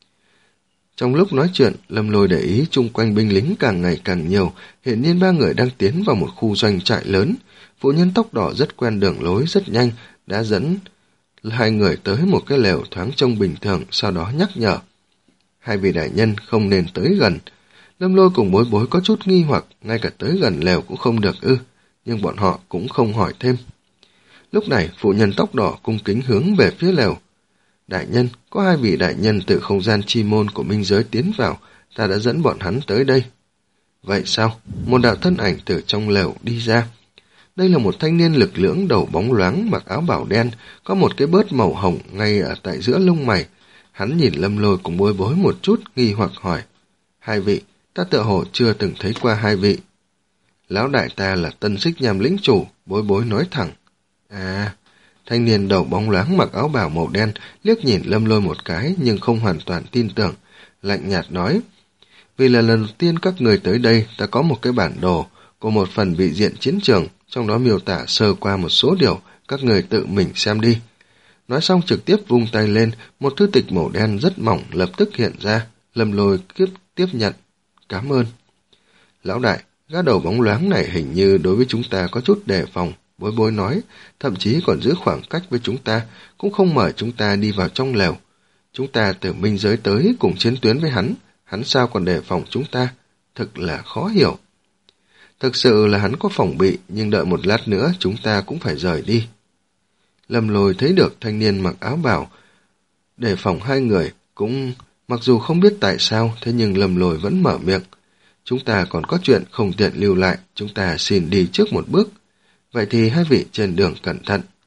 Trong lúc nói chuyện, Lâm Lôi để ý chung quanh binh lính càng ngày càng nhiều, hiện nhiên ba người đang tiến vào một khu doanh trại lớn. Phụ nhân tóc đỏ rất quen đường lối rất nhanh, đã dẫn hai người tới một cái lều thoáng trông bình thường, sau đó nhắc nhở. Hai vị đại nhân không nên tới gần. Lâm Lôi cùng Bối Bối có chút nghi hoặc, ngay cả tới gần lều cũng không được ư, nhưng bọn họ cũng không hỏi thêm. Lúc này, phụ nhân tóc đỏ cung kính hướng về phía lều. Đại nhân, có hai vị đại nhân từ không gian chi môn của minh giới tiến vào, ta đã dẫn bọn hắn tới đây. Vậy sao? Một đạo thân ảnh từ trong lều đi ra. Đây là một thanh niên lực lưỡng đầu bóng loáng mặc áo bảo đen, có một cái bớt màu hồng ngay ở tại giữa lông mày. Hắn nhìn Lâm Lôi cùng Bối Bối một chút, nghi hoặc hỏi. Hai vị, ta tựa hồ chưa từng thấy qua hai vị. Lão đại ta là Tân Xích Nham lĩnh chủ, Bối Bối nói thẳng. À, thanh niên đầu bóng loáng mặc áo bào màu đen liếc nhìn Lâm Lôi một cái nhưng không hoàn toàn tin tưởng, lạnh nhạt nói. Vì là lần đầu tiên các người tới đây, ta có một cái bản đồ của một phần vị diện chiến trường, trong đó miêu tả sơ qua một số điều, các người tự mình xem đi. Nói xong trực tiếp vung tay lên, một thư tịch màu đen rất mỏng lập tức hiện ra. Lâm Lôi tiếp, tiếp nhận. Cảm ơn. Lão đại, gã đầu bóng loáng này hình như đối với chúng ta có chút đề phòng, Bối Bối nói, thậm chí còn giữ khoảng cách với chúng ta, cũng không mời chúng ta đi vào trong lều. Chúng ta từ minh giới tới cùng chiến tuyến với hắn, hắn sao còn đề phòng chúng ta? Thực là khó hiểu. Thực sự là hắn có phòng bị, nhưng đợi một lát nữa chúng ta cũng phải rời đi. Lâm Lôi thấy được thanh niên mặc áo bào đề phòng hai người, cũng mặc dù không biết tại sao, thế nhưng Lâm Lôi vẫn mở miệng. Chúng ta còn có chuyện không tiện lưu lại, chúng ta xin đi trước một bước. Vậy thì hai vị trên đường cẩn thận.